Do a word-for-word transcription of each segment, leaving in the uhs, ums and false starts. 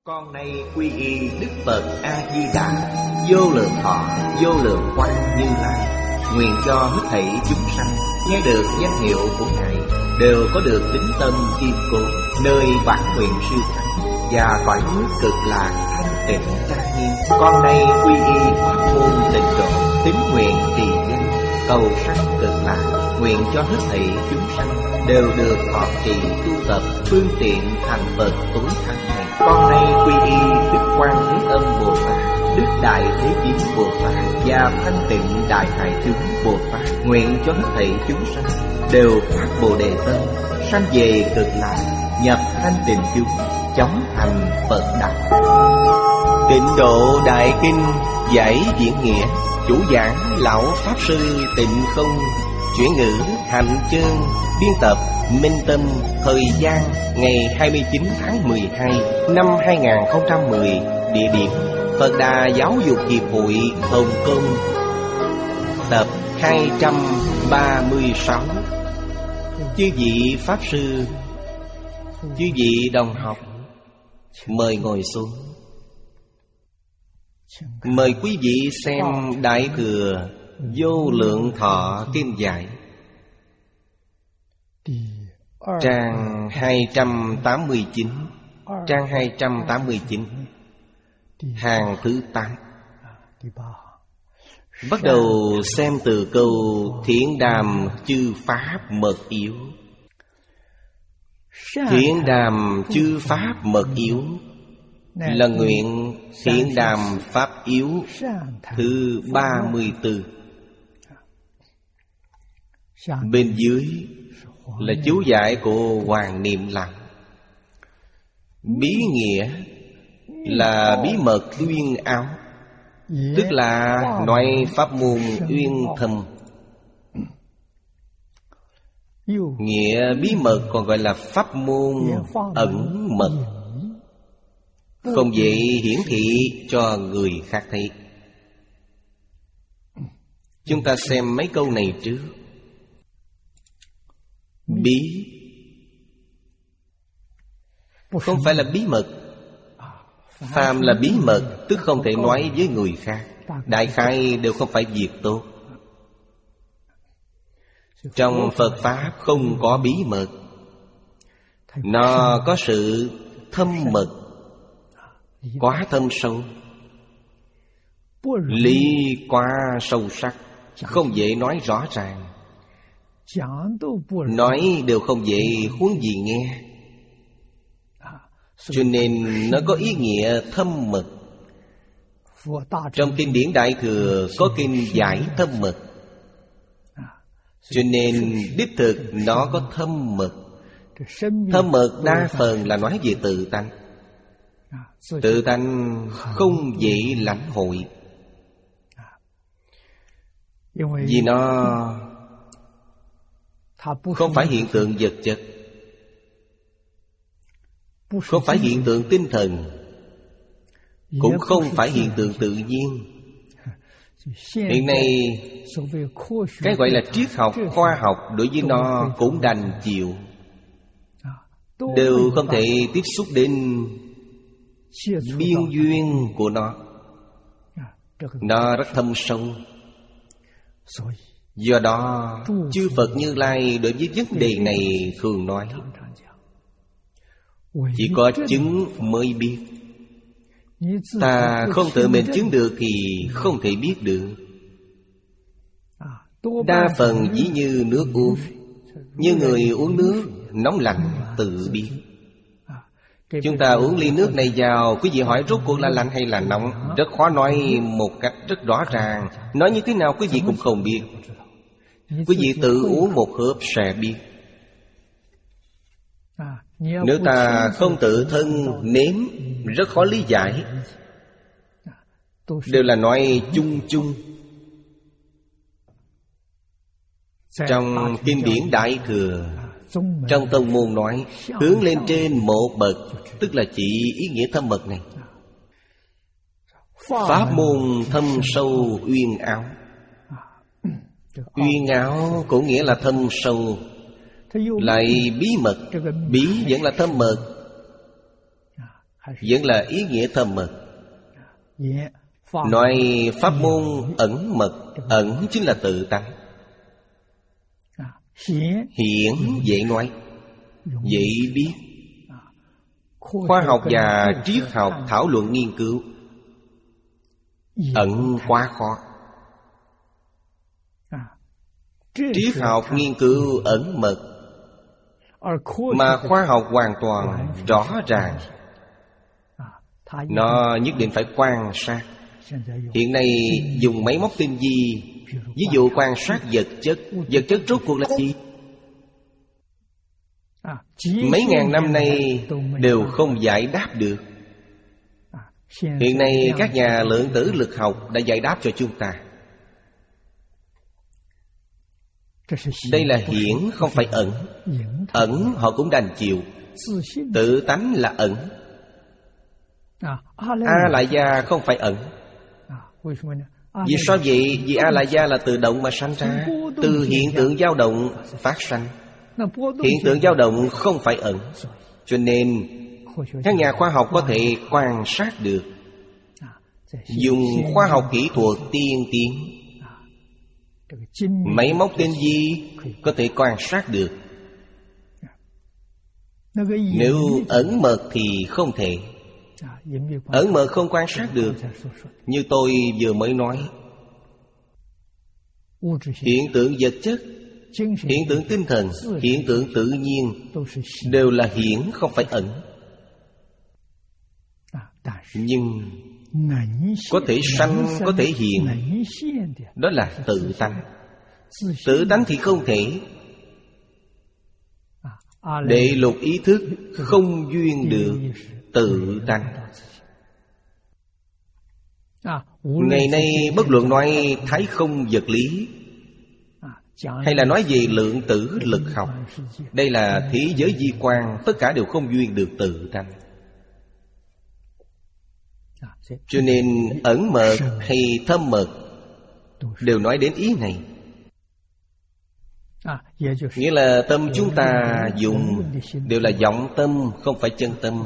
Con nay quy y Đức Phật A-di-đà, vô lượng thọ, vô lượng quang Như Lai. Nguyện cho hết thảy chúng sanh nghe được danh hiệu của Ngài đều có được tín tâm kiên cố, nơi bản nguyện siêu thắng và cõi nước cực lạc thanh tịnh trang nghiêm. Con nay quy y pháp môn tịnh độ, tín nguyện trì danh, cầu sanh cực lạc. Nguyện cho hết thảy chúng sanh đều được thọ trì tu tập phương tiện thành Phật tối thắng này. Con nay quy y Đức Quan Thế Âm Bồ Tát, Đức Đại Thế Chí Bồ Tát và Thanh Tịnh Đại Hải Chúng Bồ Tát. Nguyện cho hết thảy chúng sanh đều phát Bồ Đề tâm, sanh về cực lạc, nhập thanh tịnh chúng, chóng thành Phật đạo. Tịnh Độ Đại Kinh giải diễn nghĩa, chủ giảng lão pháp sư Tịnh Không, chuyển ngữ Hạnh Chương, biên tập Minh Tâm. Thời gian ngày hai mươi chín tháng mười hai năm hai nghìn không trăm mười. Địa điểm Phật Đà Giáo dục Hiệp hội Hồng Kông. Tập hai trăm ba mươi sáu. Chư vị Pháp Sư, chư vị đồng học, mời ngồi xuống. Mời quý vị xem Đại Thừa Vô Lượng Thọ Kinh Giải, trang hai trăm tám mươi chín. Trang hai trăm tám mươi chín, hàng thứ tám. Bắt đầu xem từ câu Thiện đàm chư pháp mật yếu. Thiện đàm chư pháp mật yếu là nguyện thiện đàm pháp yếu thứ ba mươi tư. Bên dưới là chú giải của Hoàng Niệm Lặng. Bí nghĩa là bí mật uyên áo, tức là loại pháp môn uyên thâm. Nghĩa bí mật còn gọi là pháp môn ẩn mật, không dễ hiển thị cho người khác thấy. Chúng ta xem mấy câu này trước. Bí không phải là bí mật. Phàm là bí mật tức không thể nói với người khác, đại khái đều không phải việc tốt. Trong Phật Pháp không có bí mật, nó có sự thâm mật, quá thâm sâu, lý quá sâu sắc, không dễ nói rõ ràng. Nói đều không dễ, huống gì nghe. Cho nên nó có ý nghĩa thâm mật. Trong kinh điển Đại Thừa có kinh giải thâm mật, cho nên đích thực nó có thâm mật. Thâm mật đa phần là nói về tự tánh. Tự tánh không dễ lãnh hội, vì nó không phải hiện tượng vật chất, không phải hiện tượng tinh thần, cũng không phải hiện tượng tự nhiên. Hiện nay cái gọi là triết học, khoa học đối với nó cũng đành chịu, đều không thể tiếp xúc đến biên duyên của nó. Nó rất thâm sâu. Do đó chư Phật Như Lai đối với vấn đề này thường nói chỉ có chứng mới biết. Ta không tự mình chứng được thì không thể biết được. Đa phần chỉ như nước uống, như người uống nước nóng lạnh tự biết. Chúng ta uống ly nước này vào, quý vị hỏi rốt cuộc là lạnh hay là nóng, rất khó nói một cách rất rõ ràng. Nói như thế nào quý vị cũng không biết. Quý vị tự uống một hớp sẽ biết. Nếu ta không tự thân nếm, rất khó lý giải. Đều là nói chung chung. Trong kinh điển Đại Thừa, trong tông môn nói hướng lên trên một bậc, tức là chỉ ý nghĩa thâm mật này. Pháp môn thâm sâu uyên áo. Uyên áo cũng nghĩa là thâm sâu, lại bí mật. Bí vẫn là thâm mật, vẫn là ý nghĩa thâm mật. Nói pháp môn ẩn mật, ẩn chính là tự tánh. Hiển dễ nói, dễ biết. Khoa học và triết học thảo luận nghiên cứu, ẩn quá khó. Triết học nghiên cứu ẩn mật, mà khoa học hoàn toàn rõ ràng. Nó nhất định phải quan sát. Hiện nay dùng máy móc tinh vi, ví dụ quan sát vật chất. Vật chất rốt cuộc là gì? Mấy ngàn năm nay đều không giải đáp được. Hiện nay các nhà lượng tử lực học đã giải đáp cho chúng ta. Đây là hiển, không phải ẩn. Ẩn họ cũng đành chịu. Tự tánh là ẩn. A-lại gia không phải ẩn. Vì sao vậy? Vì A-lại gia là tự động mà sanh ra, từ hiện tượng dao động phát sanh. Hiện tượng dao động không phải ẩn. Cho nên các nhà khoa học có thể quan sát được, dùng khoa học kỹ thuật tiên tiến, máy móc tinh vi có thể quan sát được. Nếu ẩn mật thì không thể. Ẩn mật không quan sát được. Như tôi vừa mới nói, hiện tượng vật chất, hiện tượng tinh thần, hiện tượng tự nhiên đều là hiển, không phải ẩn. Nhưng có thể sanh, có thể hiện, đó là tự tánh. Tự tánh thì không thể. Đệ lục ý thức không duyên được tự tánh. Ngày nay bất luận nói thái không vật lý, hay là nói về lượng tử lực học, đây là thế giới di quan, tất cả đều không duyên được tự tánh. Cho nên ẩn mật hay thâm mật đều nói đến ý này. Nghĩa là tâm chúng ta dùng đều là vọng tâm, không phải chân tâm.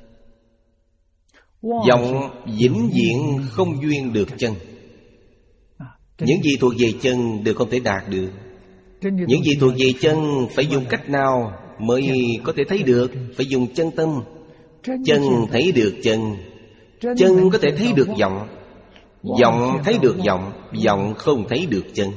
Vọng vĩnh viễn không duyên được chân. Những gì thuộc về chân đều không thể đạt được. Những gì thuộc về chân phải dùng cách nào mới có thể thấy được? Phải dùng chân tâm. Chân thấy được chân, chân có thể thấy được vọng, vọng thấy được vọng, vọng không thấy được chân.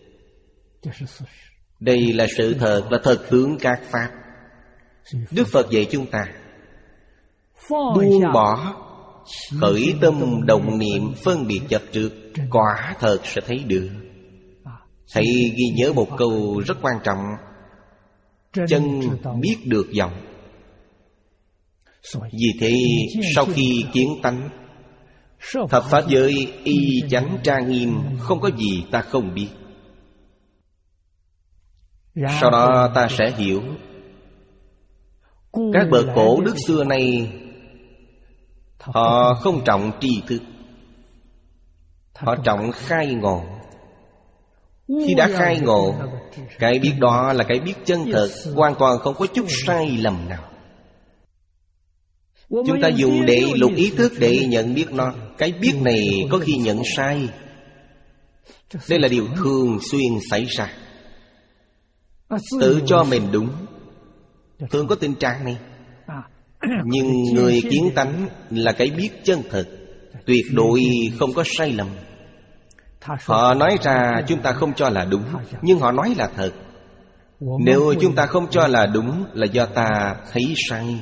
Đây là sự thật, là thật tướng các pháp. Đức Phật dạy chúng ta buông bỏ khởi tâm động niệm phân biệt chấp trước, quả thật sẽ thấy được. Hãy ghi nhớ một câu rất quan trọng: chân biết được vọng. Vì thế sau khi kiến tánh, thập pháp giới y chánh trang nghiêm, không có gì ta không biết. Sau đó ta sẽ hiểu. Các bậc cổ đức xưa nay họ không trọng tri thức, họ trọng khai ngộ. Khi đã khai ngộ, cái biết đó là cái biết chân thật, hoàn toàn không có chút sai lầm nào. Chúng ta dùng để lục ý thức để nhận biết nó. Cái biết này có khi nhận sai. Đây là điều thường xuyên xảy ra. Tự cho mình đúng, thường có tình trạng này. Nhưng người kiến tánh là cái biết chân thật, tuyệt đối không có sai lầm. Họ nói ra chúng ta không cho là đúng, nhưng họ nói là thật. Nếu chúng ta không cho là đúng là do ta thấy sai.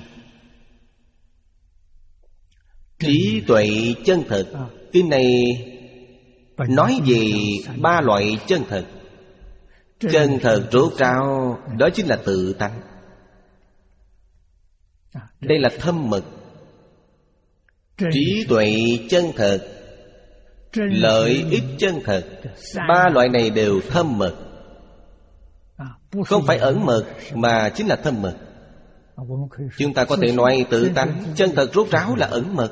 Trí tuệ chân thật, kinh này nói về ba loại chân thật. Chân thật rốt ráo, đó chính là tự tánh. Đây là thâm mật. Trí tuệ chân thật, lợi ích chân thật, ba loại này đều thâm mật. Không phải ẩn mật, mà chính là thâm mật. Chúng ta có thể nói tự tánh, chân thật rốt ráo là ẩn mật.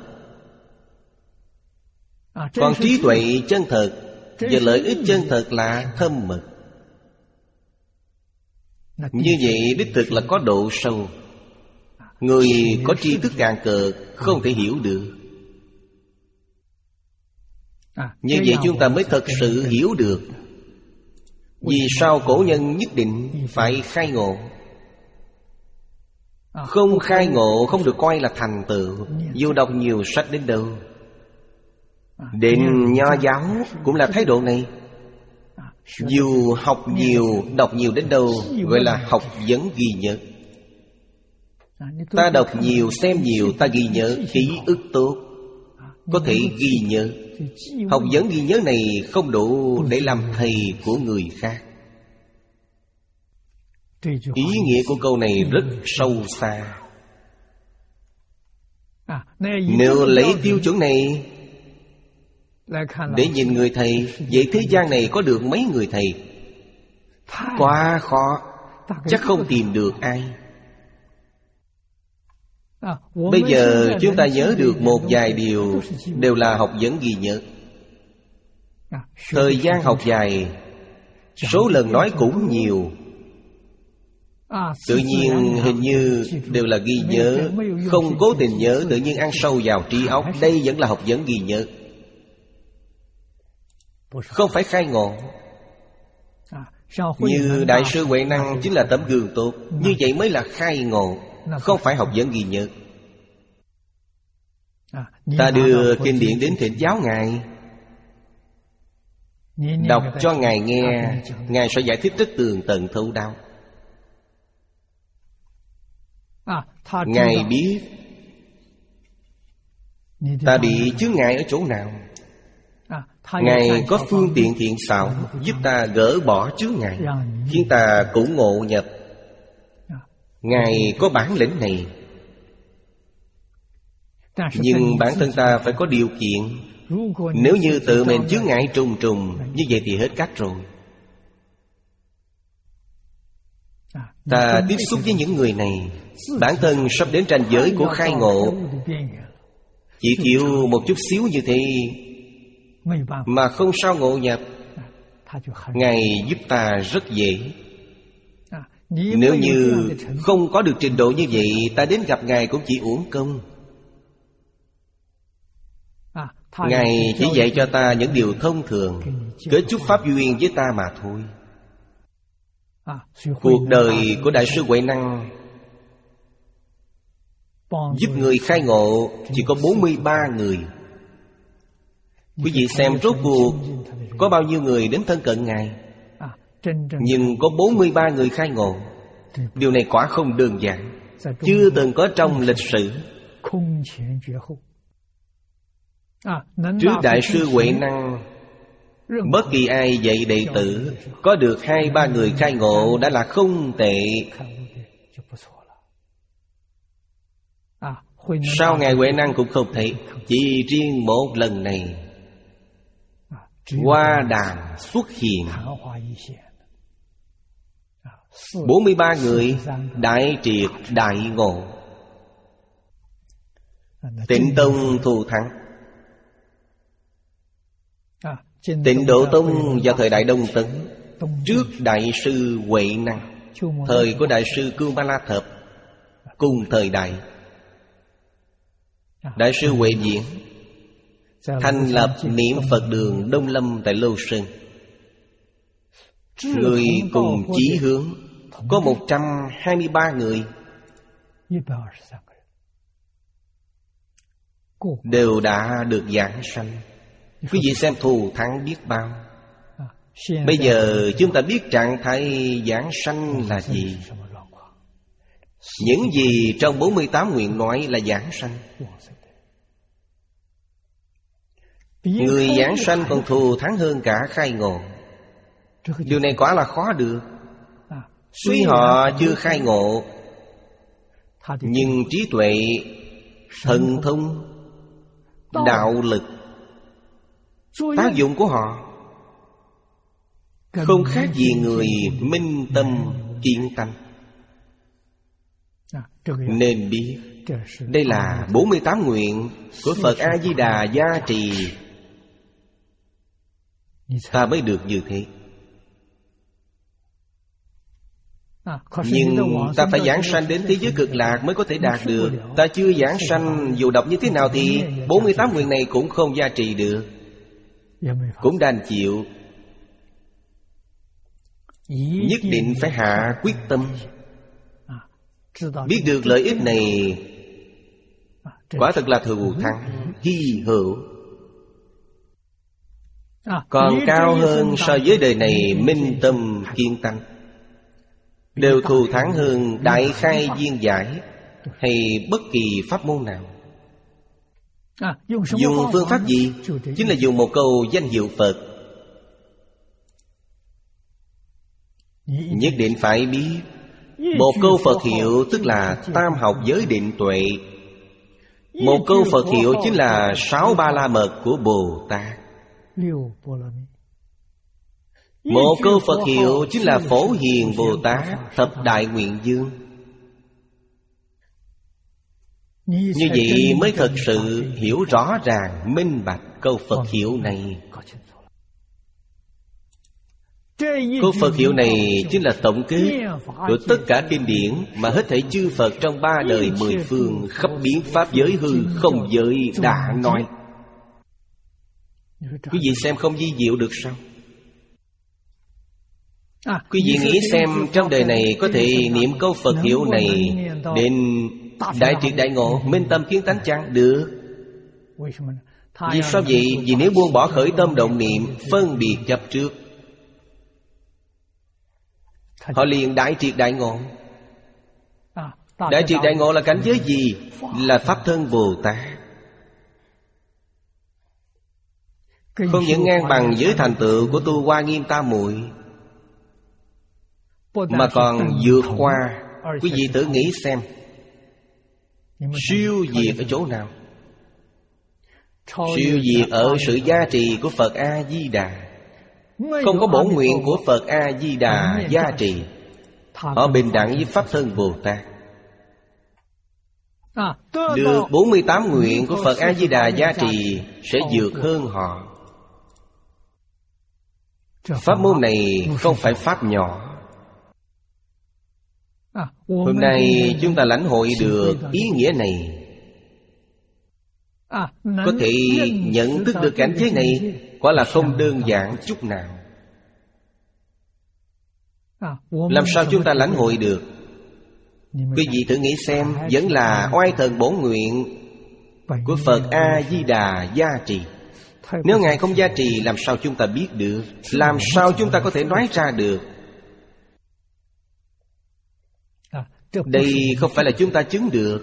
Còn trí tuệ chân thật và lợi ích chân thật là thâm mật. Như vậy đích thực là có độ sâu. Người có tri thức cạn cợt không thể hiểu được. Như vậy chúng ta mới thật sự hiểu được vì sao cổ nhân nhất định phải khai ngộ. Không khai ngộ không được coi là thành tựu. Dù đọc nhiều sách đến đâu, đến Nho giáo cũng là thái độ này. Dù học nhiều, đọc nhiều đến đâu, gọi là học vấn ghi nhớ. Ta đọc nhiều, xem nhiều, ta ghi nhớ, ký ức tốt, có thể ghi nhớ. Học vấn ghi nhớ này không đủ để làm thầy của người khác. Ý nghĩa của câu này rất sâu xa. Nếu lấy tiêu chuẩn này để nhìn người thầy, vậy thế gian này có được mấy người thầy? Quá khó, chắc không tìm được ai. Bây giờ chúng ta nhớ được một vài điều đều là học vấn ghi nhớ. Thời gian học dài, số lần nói cũng nhiều, tự nhiên hình như đều là ghi nhớ. Không cố tình nhớ, tự nhiên ăn sâu vào trí óc. Đây vẫn là học vấn ghi nhớ, không phải khai ngộ. Như Đại sư Huệ Năng chính là tấm gương tốt. Như vậy mới là khai ngộ, không phải học vấn ghi nhớ. Ta đưa kinh điển đến thỉnh giáo Ngài, đọc cho Ngài nghe, Ngài sẽ giải thích rất tường tận thấu đáo. Ngài biết ta bị chướng ngại ở chỗ nào. Ngài có phương tiện thiện xảo giúp ta gỡ bỏ chướng ngại, khiến ta cũng ngộ nhập. Ngài có bản lĩnh này. Nhưng bản thân ta phải có điều kiện. Nếu như tự mình chướng ngại trùng trùng, như vậy thì hết cách rồi. Ta tiếp xúc với những người này, bản thân sắp đến ranh giới của khai ngộ. Chỉ thiếu một chút xíu như thế mà không sao ngộ nhập. Ngài giúp ta rất dễ. Nếu như không có được trình độ như vậy, ta đến gặp Ngài cũng chỉ uổng công. Ngài chỉ dạy cho ta những điều thông thường, kết chút pháp duyên với ta mà thôi. Cuộc đời của Đại sư Huệ Năng giúp người khai ngộ chỉ có bốn mươi ba người. Quý vị xem rốt cuộc có bao nhiêu người đến thân cận Ngài. Nhưng có bốn mươi ba người khai ngộ. Điều này quả không đơn giản, chưa từng có trong lịch sử. Trước Đại sư Huệ Năng, bất kỳ ai dạy đệ tử có được hai ba người khai ngộ đã là không tệ. Sau Ngài Huệ Năng cũng không thể. Chỉ riêng một lần này, Hoa Đàm xuất hiện, bốn mươi ba người đại triệt đại ngộ. Tịnh Tông thù thắng. Tịnh Độ Tông vào thời Đại Đông Tấn, trước Đại sư Huệ Năng, thời của Đại sư Cưu Ma La Thập, cùng thời đại. Đại sư Huệ Diễn thành lập Niệm Phật đường Đông Lâm tại Lô Sơn. Người cùng chí hướng có một trăm hai mươi ba người, đều đã được giảng sanh. Quý vị xem thù thắng biết bao. Bây giờ chúng ta biết trạng thái giảng sanh là gì. Những gì trong bốn mươi tám nguyện nói là giảng sanh. Người giảng sanh còn thù thắng hơn cả khai ngộ. Điều này quả là khó được. Suy họ chưa khai ngộ, nhưng trí tuệ, thần thông, đạo lực, tác dụng của họ không khác gì người minh tâm kiến tánh. Nên biết đây là bốn mươi tám nguyện của Phật A-di-đà gia trì, ta mới được như thế. Nhưng ta phải giảng sanh đến thế giới cực lạc mới có thể đạt được. Ta chưa giảng sanh, dù đọc như thế nào thì bốn mươi tám nguyện này cũng không gia trì được, cũng đành chịu. Nhất định phải hạ quyết tâm. Biết được lợi ích này quả thật là thù thắng, hy hữu, còn cao hơn so với đời này minh tâm kiên tánh, đều thù thắng hơn đại khai viên giải hay bất kỳ pháp môn nào. Dùng phương pháp gì? Chính là dùng một câu danh hiệu Phật. Nhất định phải biết một câu Phật hiệu tức là tam học giới định tuệ. Một câu Phật hiệu chính là sáu ba la mật của Bồ Tát. Một câu Phật hiệu chính là Phổ Hiền Bồ Tát thập đại nguyện dương. Như vậy mới thật sự hiểu rõ ràng minh bạch câu Phật hiệu này. Câu Phật hiệu này chính là tổng kết của tất cả kinh điển mà hết thảy chư Phật trong ba đời mười phương khắp biến pháp giới hư không giới đã nói. Quý vị xem không vi diệu được sao? Quý vị nghĩ xem, trong đời này có thể niệm câu Phật hiệu này đến đại triệt đại ngộ, minh tâm kiến tánh chăng? Được. Vì sao vậy? Vì nếu buông bỏ khởi tâm động niệm, phân biệt chấp trước, họ liền đại triệt đại ngộ. Đại triệt đại ngộ là cảnh giới gì? Là Pháp thân Bồ Tát. Không những ngang bằng với thành tựu của tu Hoa Nghiêm Tam Muội, mà còn vượt qua. Quý vị tự nghĩ xem, siêu việt ở chỗ nào? Siêu việt ở sự gia trì của Phật A-di-đà. Không có bổn nguyện của Phật A-di-đà gia trì, họ bình đẳng với Pháp thân Bồ Tát. Được bốn mươi tám nguyện của Phật A-di-đà gia trì sẽ vượt hơn họ. Pháp môn này không phải pháp nhỏ. Hôm nay chúng ta lãnh hội được ý nghĩa này, có thể nhận thức được cảnh giới này, quả là không đơn giản chút nào. Làm sao chúng ta lãnh hội được? Quý vị thử nghĩ xem, vẫn là oai thần bổn nguyện của Phật A-di-đà gia trì. Nếu Ngài không gia trì, làm sao chúng ta biết được? Làm sao chúng ta có thể nói ra được? Đây không phải là chúng ta chứng được.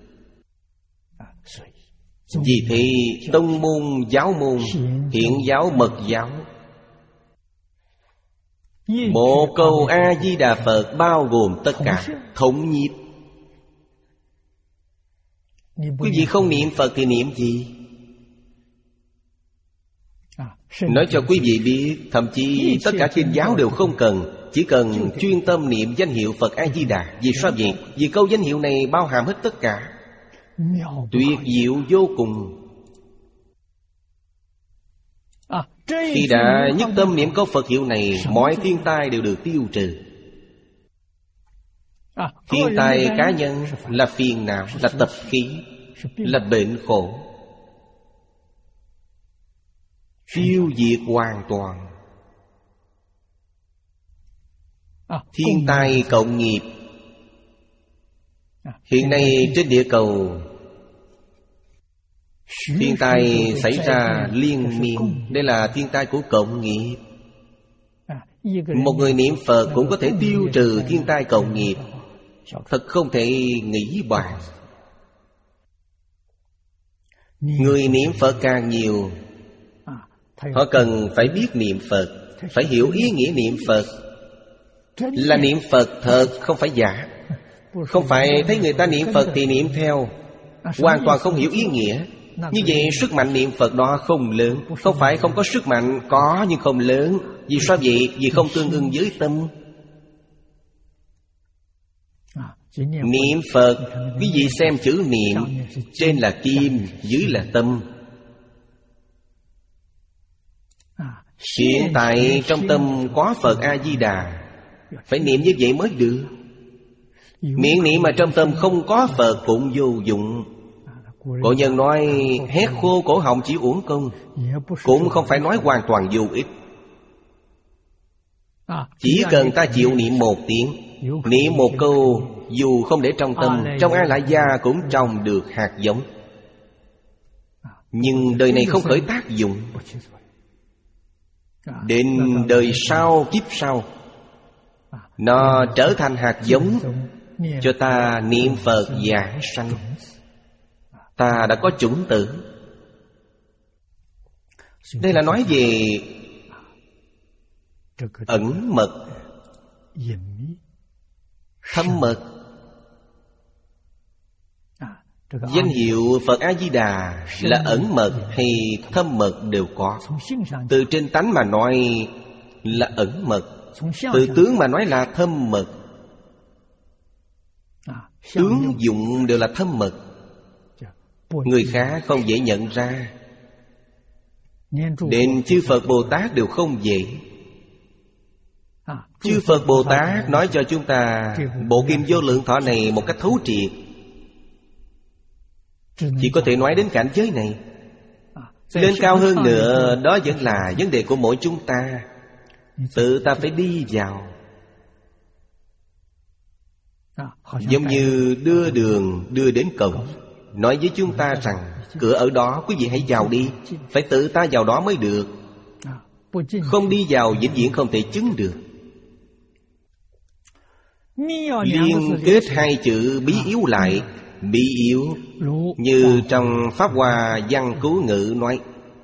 Vì thế tông môn, giáo môn, hiện giáo, mật giáo, một câu A-di-đà Phật bao gồm tất cả, thống nhiếp. Quý vị không niệm Phật thì niệm gì? Nói cho quý vị biết, thậm chí tất cả kinh giáo đều không cần, chỉ cần chuyên tâm niệm danh hiệu Phật A-di-đà. Vì sao vậy? Vì câu danh hiệu này bao hàm hết tất cả, tuyệt diệu vô cùng. Khi đã nhất tâm niệm câu Phật hiệu này, mọi thiên tai đều được tiêu trừ. Thiên tai cá nhân là phiền não, là tập khí, là bệnh khổ, tiêu diệt hoàn toàn. Thiên tai cộng nghiệp. Hiện nay trên địa cầu thiên tai xảy ra liên miên. Đây là thiên tai của cộng nghiệp. Một người niệm Phật cũng có thể tiêu trừ thiên tai cộng nghiệp, thật không thể nghĩ bàn. Người niệm Phật càng nhiều, họ cần phải biết niệm Phật, phải hiểu ý nghĩa niệm Phật. Là niệm Phật thật, không phải giả. Không phải thấy người ta niệm Phật thì niệm theo, hoàn toàn không hiểu ý nghĩa. Như vậy sức mạnh niệm Phật đó không lớn. Không phải không có sức mạnh, có nhưng không lớn. Vì sao vậy? Vì không tương ưng với tâm. Niệm Phật, quý vị xem chữ niệm, trên là kim, dưới là tâm. Hiện tại trong tâm có Phật A-di-đà, phải niệm như vậy mới được. Miệng niệm mà trong tâm không có Phật cũng vô dụng. Cổ nhân nói hét khô cổ họng chỉ uổng công, cũng không phải nói hoàn toàn vô ích. Chỉ cần ta chịu niệm một tiếng, niệm một câu, dù không để trong tâm, trong A Lại Gia cũng trồng được hạt giống. Nhưng đời này không khởi tác dụng, đến đời sau, kiếp sau, nó trở thành hạt giống cho ta niệm Phật giảng sanh. Ta đã có chủng tử. Đây là nói về ẩn mật, thâm mật. Danh hiệu Phật A-di-đà là ẩn mật hay thâm mật đều có. Từ trên tánh mà nói là ẩn mật, từ tướng mà nói là thâm mật. Tướng dụng đều là thâm mật, người khác không dễ nhận ra. Đến chư Phật Bồ Tát đều không dễ. Chư Phật Bồ Tát nói cho chúng ta bộ Kinh Vô Lượng Thọ này một cách thấu triệt. Chỉ có thể nói đến cảnh giới này. Lên cao hơn nữa, đó vẫn là vấn đề của mỗi chúng ta. Tự ta phải đi vào. Giống như đưa đường đưa đến cổng, nói với chúng ta rằng cửa ở đó, quý vị hãy vào đi. Phải tự ta vào đó mới được. Không đi vào vĩnh viễn không thể chứng được. Liên kết hai chữ bí yếu lại. Bí yếu như trong Pháp Hoa Văn Cứu Ngữ nói.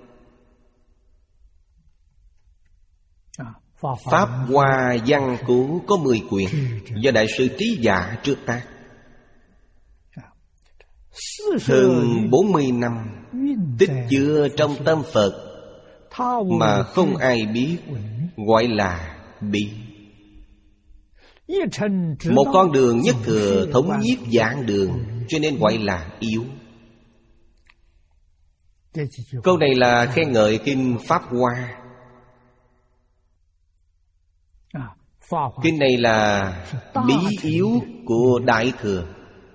Pháp Hoa Văn Cứu có mười quyển, do Đại sư Trí Giả trước tác. Hơn bốn mươi năm tích chứa trong tâm Phật mà không ai biết, gọi là bí. Một con đường nhất thừa thống nhiếp giảng đường, cho nên gọi là yếu. Câu này là khen ngợi Kinh Pháp Hoa. Kinh này là bí yếu của Đại Thừa.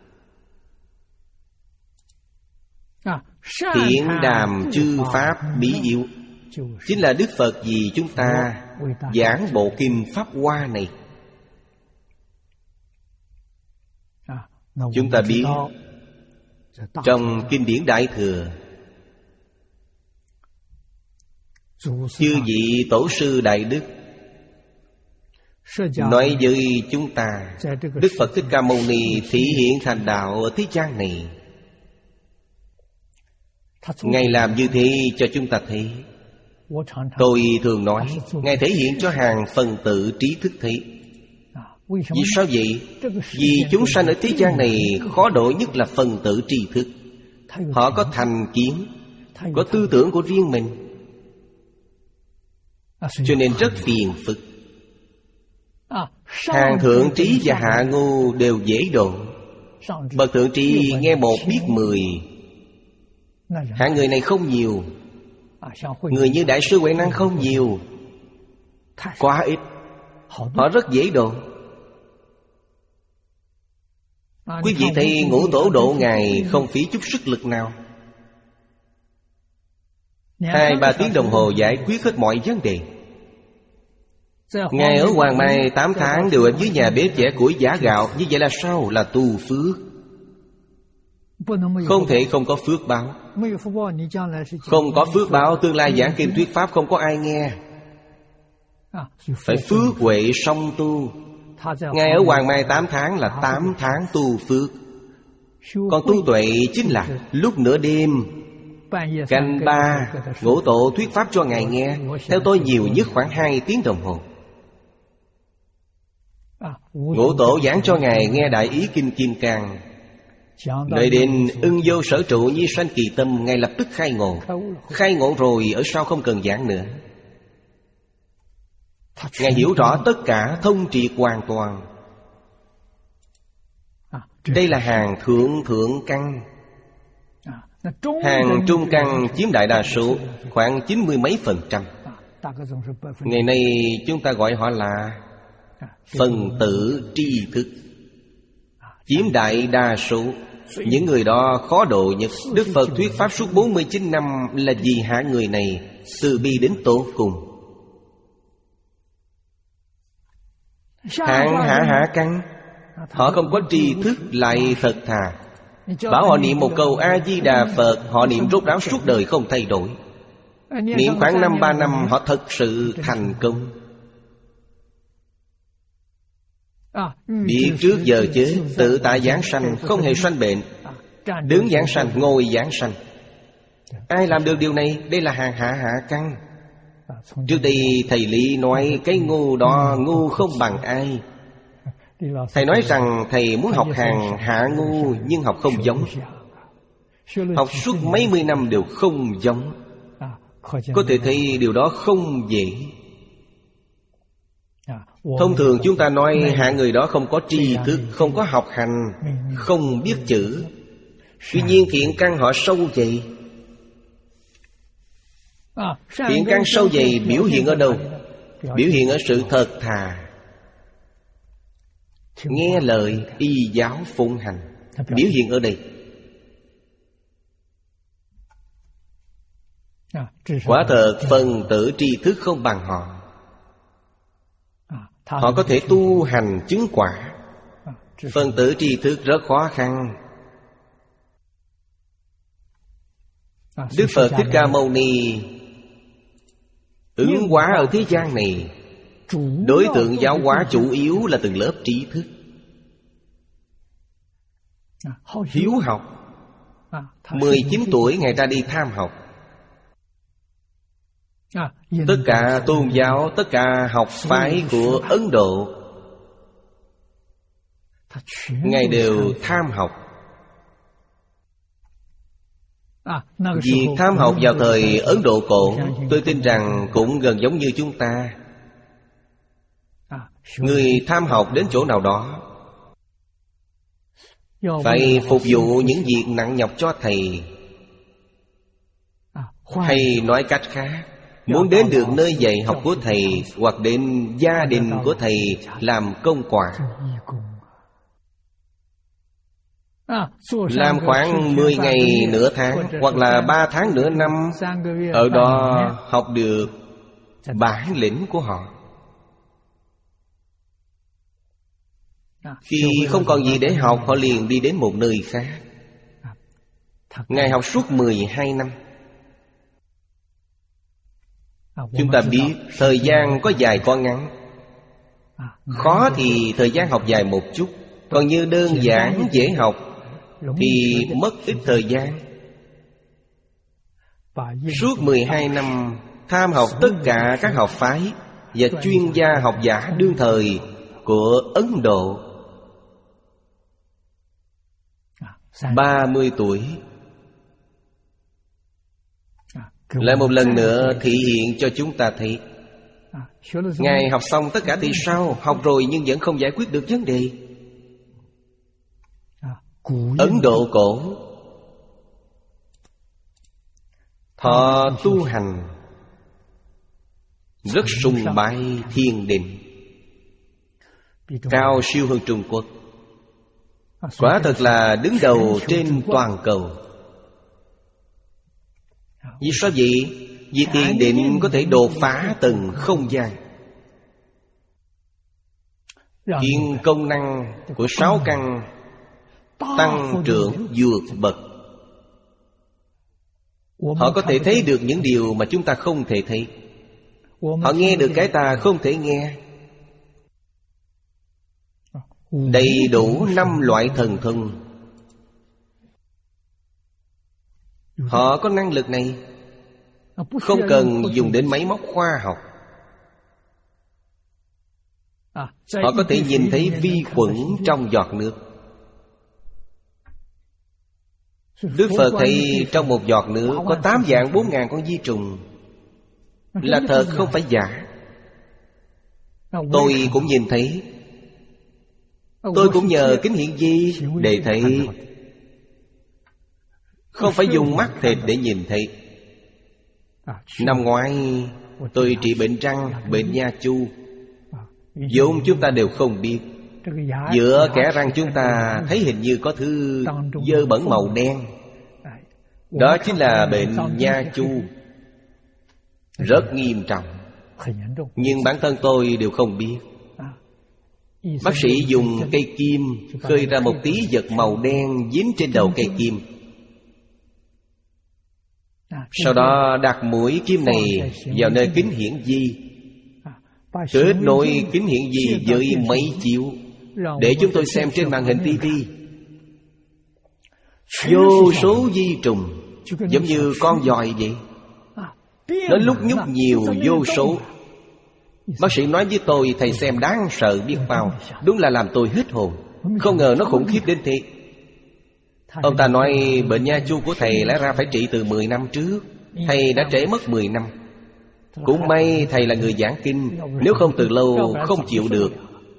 Thiện đàm chư Pháp bí yếu chính là Đức Phật vì chúng ta giảng bộ Kinh Pháp Hoa này. Chúng ta biết trong kinh điển Đại Thừa, chư vị tổ sư đại đức nói với chúng ta, Đức Phật Thích Ca Mâu Ni thị hiện thành đạo ở thế gian này. Ngài làm như thế cho chúng ta thấy. Tôi thường nói, Ngài thể hiện cho hàng phần tử trí thức thấy. Vì sao vậy? Vì chúng sanh ở thế gian này khó độ nhất là phần tử tri thức. Họ có thành kiến, có tư tưởng của riêng mình, cho nên rất phiền phức. Hàng thượng trí và hạ ngu đều dễ độ. Bậc thượng trí nghe một biết mười, hạng người này không nhiều. Người như Đại sư Huệ Năng không nhiều, quá ít. Họ rất dễ độ. Quý vị thấy Ngũ Tổ độ Ngài không phí chút sức lực nào. Hai ba tiếng đồng hồ giải quyết hết mọi vấn đề. Ngài ở Hoàng Mai tám tháng đều ở dưới nhà bếp chẻ củi giã gạo. Như vậy là sao? Là tu phước. Không thể không có phước báo. Không có phước báo, tương lai giảng kinh thuyết pháp không có ai nghe. Phải phước huệ song tu. Ngài ở Hoàng Mai tám tháng là tám tháng tu phước. Còn tu tuệ chính là lúc nửa đêm canh ba Ngũ Tổ thuyết pháp cho Ngài nghe. Theo tôi nhiều nhất khoảng hai tiếng đồng hồ. Ngũ Tổ giảng cho Ngài nghe đại ý Kinh Kim Cang. Đợi đến ưng vô sở trụ nhi sanh kỳ tâm, Ngài lập tức khai ngộ. Khai ngộ rồi ở sau không cần giảng nữa. Ngài hiểu rõ tất cả, thông triệt hoàn toàn. Đây là hàng thượng thượng căn. Hàng trung căn chiếm đại đa số, khoảng chín mươi mấy phần trăm. Ngày nay chúng ta gọi họ là phần tử tri thức. chiếm đại đa số. Những người đó khó độ nhất. Đức Phật thuyết pháp suốt bốn mươi chín năm là vì hạ người này từ bi đến tột cùng. Hạng hạ hạ căn, họ không có tri thức lại thật thà. Bảo họ niệm một câu A-di-đà Phật, họ niệm rốt ráo suốt đời không thay đổi. Niệm khoảng năm ba năm họ thật sự thành công. Biết trước giờ chết, tự tại giảng sanh, không hề sanh bệnh. Đứng giảng sanh, ngồi giảng sanh. Ai làm được điều này? Đây là hàng hạ hạ căn. Trước đây thầy Lý nói cái ngu đó ngu không bằng ai. Thầy nói rằng thầy muốn học hàng hạ ngu, nhưng học không giống. Học suốt mấy mươi năm đều không giống. Có thể thấy điều đó không dễ. Thông thường chúng ta nói hạ người đó không có tri thức, không có học hành, không biết chữ. Tuy nhiên thiện căn họ sâu dày. Thiện căn sâu dày biểu hiện ở đâu? Biểu hiện ở sự thật thà, nghe lời y giáo phụng hành. Biểu hiện ở đây. Quả thật phần tử tri thức không bằng họ. Họ có thể tu hành chứng quả. Phần tử tri thức rất khó khăn. Đức Phật Thích Ca Mâu Ni ứng hóa ở thế gian này, đối tượng giáo hóa chủ yếu là từng lớp trí thức. Hiếu học. Mười chín tuổi Ngài ra đi tham học. Tất cả tôn giáo, tất cả học phái của Ấn Độ, Ngài đều tham học. Việc tham học vào thời Ấn Độ cổ, tôi tin rằng cũng gần giống như chúng ta. Người tham học đến chỗ nào đó phải phục vụ những việc nặng nhọc cho thầy. Hay nói cách khác, muốn đến được nơi dạy học của thầy hoặc đến gia đình của thầy làm công quả. Làm khoảng mười ngày nửa tháng, hoặc là ba tháng nửa năm. Ở đó học được bản lĩnh của họ. Khi không còn gì để học, họ liền đi đến một nơi khác. Ngài học suốt mười hai năm. Chúng ta biết thời gian có dài có ngắn. Khó thì thời gian học dài một chút, còn như đơn giản dễ học thì mất ít thời gian. Suốt mười hai năm tham học tất cả các học phái và chuyên gia học giả đương thời của Ấn Độ. Ba mươi tuổi lại một lần nữa thị hiện cho chúng ta thấy Ngài học xong tất cả thì sao? Học rồi nhưng vẫn không giải quyết được vấn đề. Ấn Độ cổ họ tu hành rất sùng bái thiền định, cao siêu hơn Trung Quốc. Quả thật là đứng đầu trên toàn cầu. Vì sao vậy? Vì thiền định có thể đột phá từng không gian, khiến công năng của sáu căn tăng trưởng vượt bậc. Họ có thể thấy được những điều mà chúng ta không thể thấy. Họ nghe được cái ta không thể nghe. Đầy đủ năm loại thần thông. Họ có năng lực này, không cần dùng đến máy móc khoa học. Họ có thể nhìn thấy vi khuẩn trong giọt nước. Đức Phật thấy trong một giọt nước có tám vạn bốn ngàn con vi trùng. Là thật không phải giả. Tôi cũng nhìn thấy. Tôi cũng nhờ kính hiển vi để thấy. Không phải dùng mắt thịt để nhìn thấy. Năm ngoái tôi trị bệnh răng, bệnh nha chu. Vốn chúng ta đều không biết. Giữa kẽ răng chúng ta thấy hình như có thứ dơ bẩn màu đen. Đó chính là bệnh nha chu, rất nghiêm trọng. Nhưng bản thân tôi đều không biết. Bác sĩ dùng cây kim khơi ra một tí vật màu đen dính trên đầu cây kim. Sau đó đặt mũi kim này vào nơi kính hiển vi, kết nối kính hiển vi với máy chiếu để chúng tôi xem trên màn hình tivi. Vô số vi trùng, giống như con giòi vậy. Nó lúc nhúc nhiều vô số. Bác sĩ nói với tôi, thầy xem đáng sợ biết bao. Đúng là làm tôi hết hồn. Không ngờ nó khủng khiếp đến thế. Ông ta nói bệnh nha chu của thầy lẽ ra phải trị từ mười năm trước. Thầy đã trễ mất mười năm. Cũng may thầy là người giảng kinh, nếu không từ lâu không chịu được.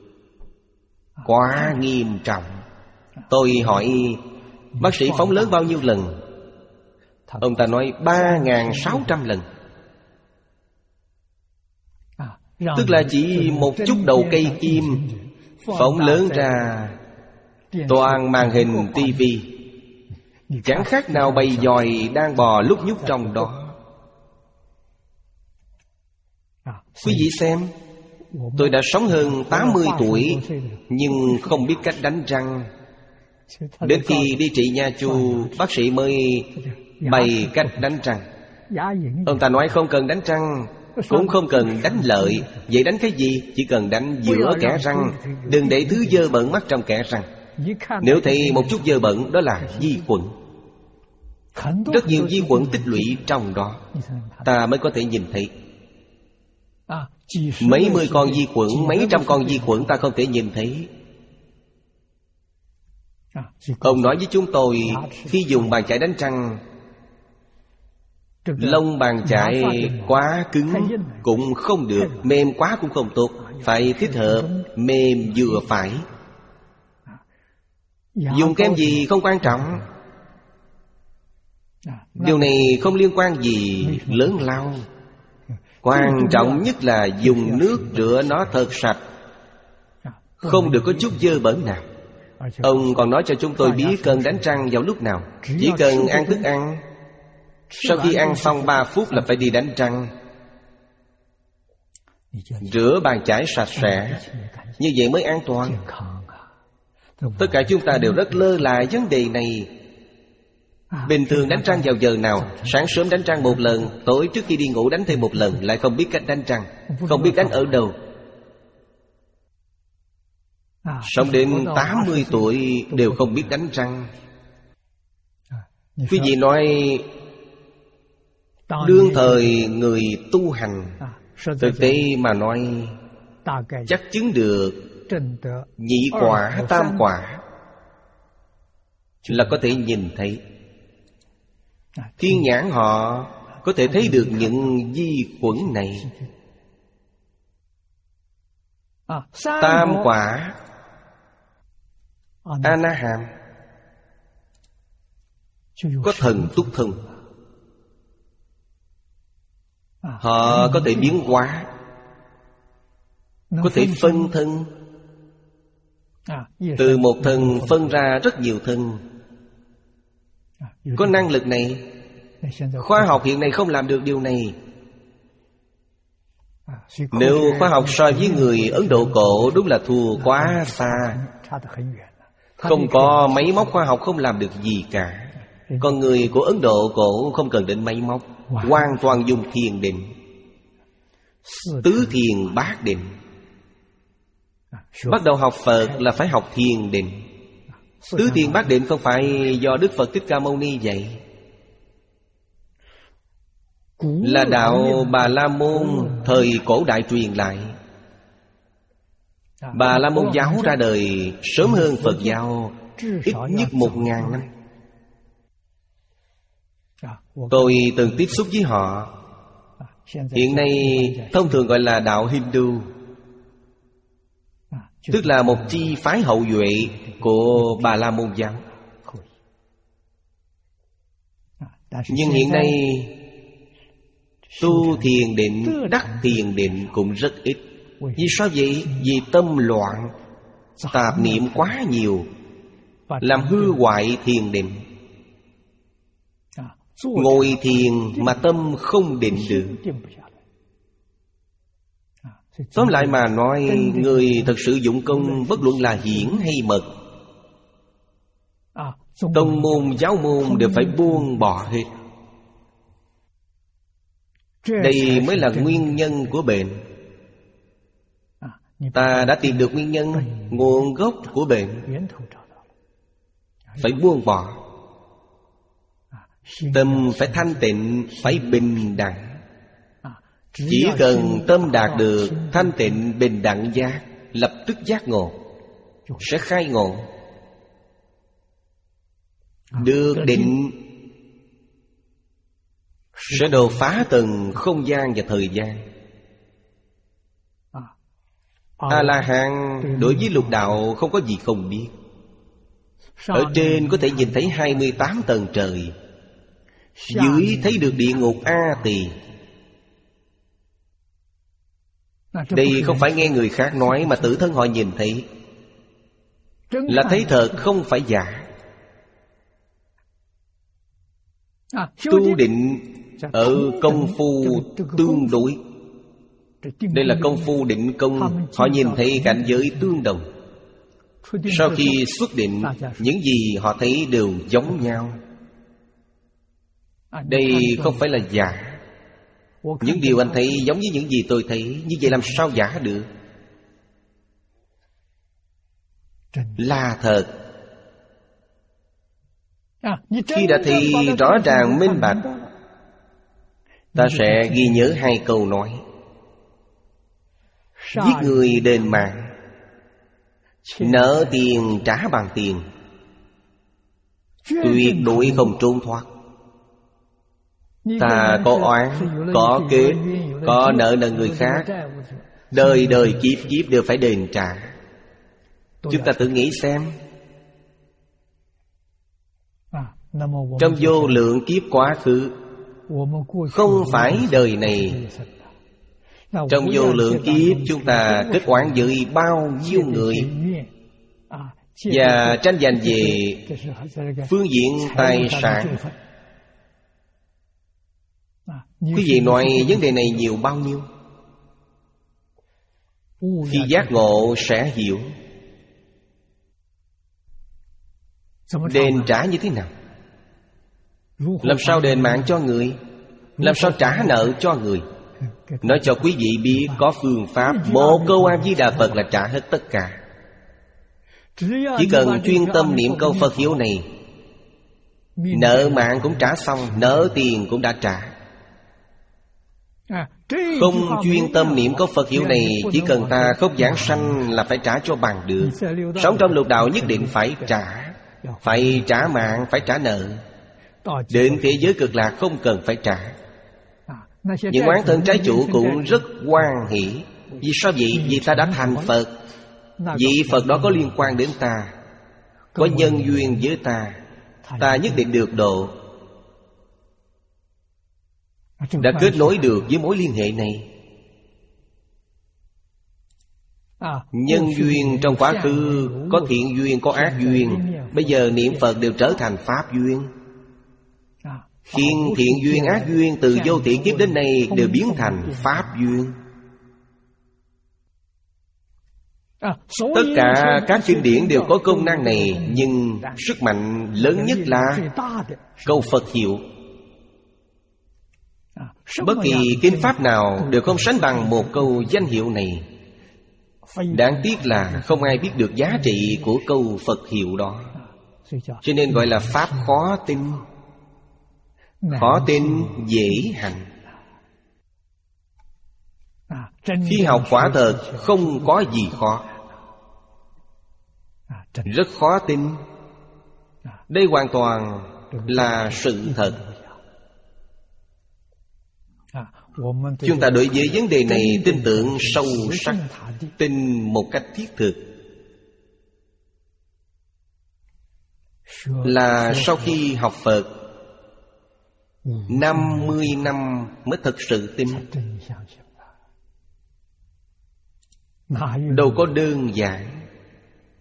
Quá nghiêm trọng. Tôi hỏi bác sĩ phóng lớn bao nhiêu lần? Ông ta nói ba nghìn sáu trăm lần. Tức là chỉ một chút đầu cây kim phóng lớn ra toàn màn hình tivi, chẳng khác nào bầy giòi đang bò lúc nhúc trong đó. Quý vị xem, tôi đã sống hơn tám mươi tuổi nhưng không biết cách đánh răng. Đến khi đi trị nha chu, bác sĩ mới bày cách đánh răng. Ông ta nói không cần đánh răng, cũng không cần đánh lợi. Vậy đánh cái gì? Chỉ cần đánh giữa kẽ răng. Đừng để thứ dơ bẩn mắc trong kẽ răng. Nếu thấy một chút dơ bẩn, đó là vi khuẩn. Rất nhiều vi khuẩn tích lũy trong đó, ta mới có thể nhìn thấy. Mấy mươi con vi khuẩn, mấy trăm con vi khuẩn ta không thể nhìn thấy. Ông nói với chúng tôi, khi dùng bàn chải đánh răng, lông bàn chải quá cứng cũng không được, mềm quá cũng không tốt. Phải thích hợp, mềm vừa phải. Dùng kem gì không quan trọng. Điều này không liên quan gì lớn lao. Quan trọng nhất là dùng nước rửa nó thật sạch, không được có chút dơ bẩn nào. Ông còn nói cho chúng tôi biết cần đánh răng vào lúc nào. Chỉ cần ăn thức ăn, sau khi ăn xong ba phút là phải đi đánh răng. Rửa bàn chải sạch sẽ, như vậy mới an toàn. Tất cả chúng ta đều rất lơ là vấn đề này. Bình thường đánh răng vào giờ nào? Sáng sớm đánh răng một lần, tối trước khi đi ngủ đánh thêm một lần. Lại không biết cách đánh răng, không biết đánh ở đâu. Sống đến tám mươi tuổi đều không biết đánh răng. Quý vị nói đương thời người tu hành, thực tế mà nói chắc chứng được nhị quả tam quả là có thể nhìn thấy. Thiên nhãn họ có thể thấy được những vi khuẩn này. Tam quả A-na-hàm có thần túc thân. Họ có thể biến hóa, có thể phân thân. Từ một thân phân ra rất nhiều thân. Có năng lực này. Khoa học hiện nay không làm được điều này. Nếu khoa học so với người Ấn Độ cổ đúng là thua quá xa. Không có máy móc khoa học không làm được gì cả. Còn người của Ấn Độ cổ không cần đến máy móc, hoàn toàn dùng thiền định, tứ thiền bát định. Bắt đầu học Phật là phải học thiền định. Tứ thiền bát định không phải do Đức Phật Thích Ca Mâu Ni dạy, là đạo Bà La Môn thời cổ đại truyền lại. Bà La Môn giáo ra đời sớm hơn Phật giáo ít nhất một ngàn năm. Tôi từng tiếp xúc với họ. Hiện nay thông thường gọi là đạo Hindu, tức là một chi phái hậu duệ của Bà La Môn giáo. Nhưng hiện nay tu thiền định, đắc thiền định cũng rất ít. Vì sao vậy? Vì tâm loạn. tạp niệm quá nhiều, làm hư hoại thiền định. Ngồi thiền mà tâm không định được. Tóm lại mà nói, người thật sự dụng công, bất luận là hiển hay mật, tông môn, giáo môn đều phải buông bỏ hết. Đây mới là nguyên nhân của bệnh. Ta đã tìm được nguyên nhân, nguồn gốc của bệnh, phải buông bỏ. Tâm phải thanh tịnh, phải bình đẳng. Chỉ cần tâm đạt được thanh tịnh bình đẳng giác, lập tức giác ngộ, sẽ khai ngộ. Được định sẽ đột phá từng không gian và thời gian. A-la-hán đối với lục đạo không có gì không biết. Ở trên có thể nhìn thấy hai mươi tám tầng trời, dưới thấy được địa ngục A Tỳ. Đây không phải nghe người khác nói, mà tự thân họ nhìn thấy, là thấy thật, không phải giả. Tu định ở công phu tương đối. Đây là công phu định công. Họ nhìn thấy cảnh giới tương đồng. Sau khi xuất định, những gì họ thấy đều giống nhau. Đây không phải là giả. Những điều anh thấy giống với những gì tôi thấy. Như vậy làm sao giả được? Là thật. Khi đã thấy rõ ràng minh bạch, ta sẽ ghi nhớ hai câu nói: giết người đền mạng, nợ tiền trả bằng tiền, tuyệt đối không trốn thoát. Ta có oán, có kết, có nợ nần người khác, đời đời kiếp kiếp đều phải đền trả. Chúng ta tự nghĩ xem, trong vô lượng kiếp quá khứ, không phải đời này, trong vô lượng kiếp chúng ta kết oán với bao nhiêu người, và tranh giành về phương diện tài sản. Quý vị nói vấn đề này nhiều bao nhiêu? Khi giác ngộ sẽ hiểu. Đền trả như thế nào? Làm sao đền mạng cho người? Làm sao trả nợ cho người? Nói cho quý vị biết có phương pháp. Một câu A Di Đà Phật là trả hết tất cả. Chỉ cần chuyên tâm niệm câu Phật hiệu này, nợ mạng cũng trả xong, nợ tiền cũng đã trả. Không chuyên tâm niệm câu Phật hiệu này, chỉ cần ta không giảng sanh là phải trả cho bằng được. Sống trong lục đạo nhất định phải trả. Phải trả mạng, phải trả nợ. Đến thế giới cực lạc không cần phải trả. Những oán thân trái chủ cũng rất hoan hỷ. Vì sao vậy? Vì ta đã thành Phật. Vị Phật đó có liên quan đến ta, có nhân duyên với ta, ta nhất định được độ. Đã kết nối được với mối liên hệ này. Nhân duyên trong quá khứ, có thiện duyên, có ác duyên. Bây giờ niệm Phật đều trở thành pháp duyên. Khiến thiện duyên, ác duyên từ vô thiện kiếp đến nay đều biến thành pháp duyên. Tất cả các kinh điển đều có công năng này, nhưng sức mạnh lớn nhất là câu Phật hiệu. Bất kỳ kinh pháp nào đều không sánh bằng một câu danh hiệu này. Đáng tiếc là không ai biết được giá trị của câu Phật hiệu đó. Cho nên gọi là pháp khó tin. Khó tin dễ hành. Khi học quả thật không có gì khó. Rất khó tin. Đây hoàn toàn là sự thật. Chúng ta đối với vấn đề này tin tưởng sâu sắc, tin một cách thiết thực. Là sau khi học Phật năm mươi năm mới thật sự tin. Đâu có đơn giản.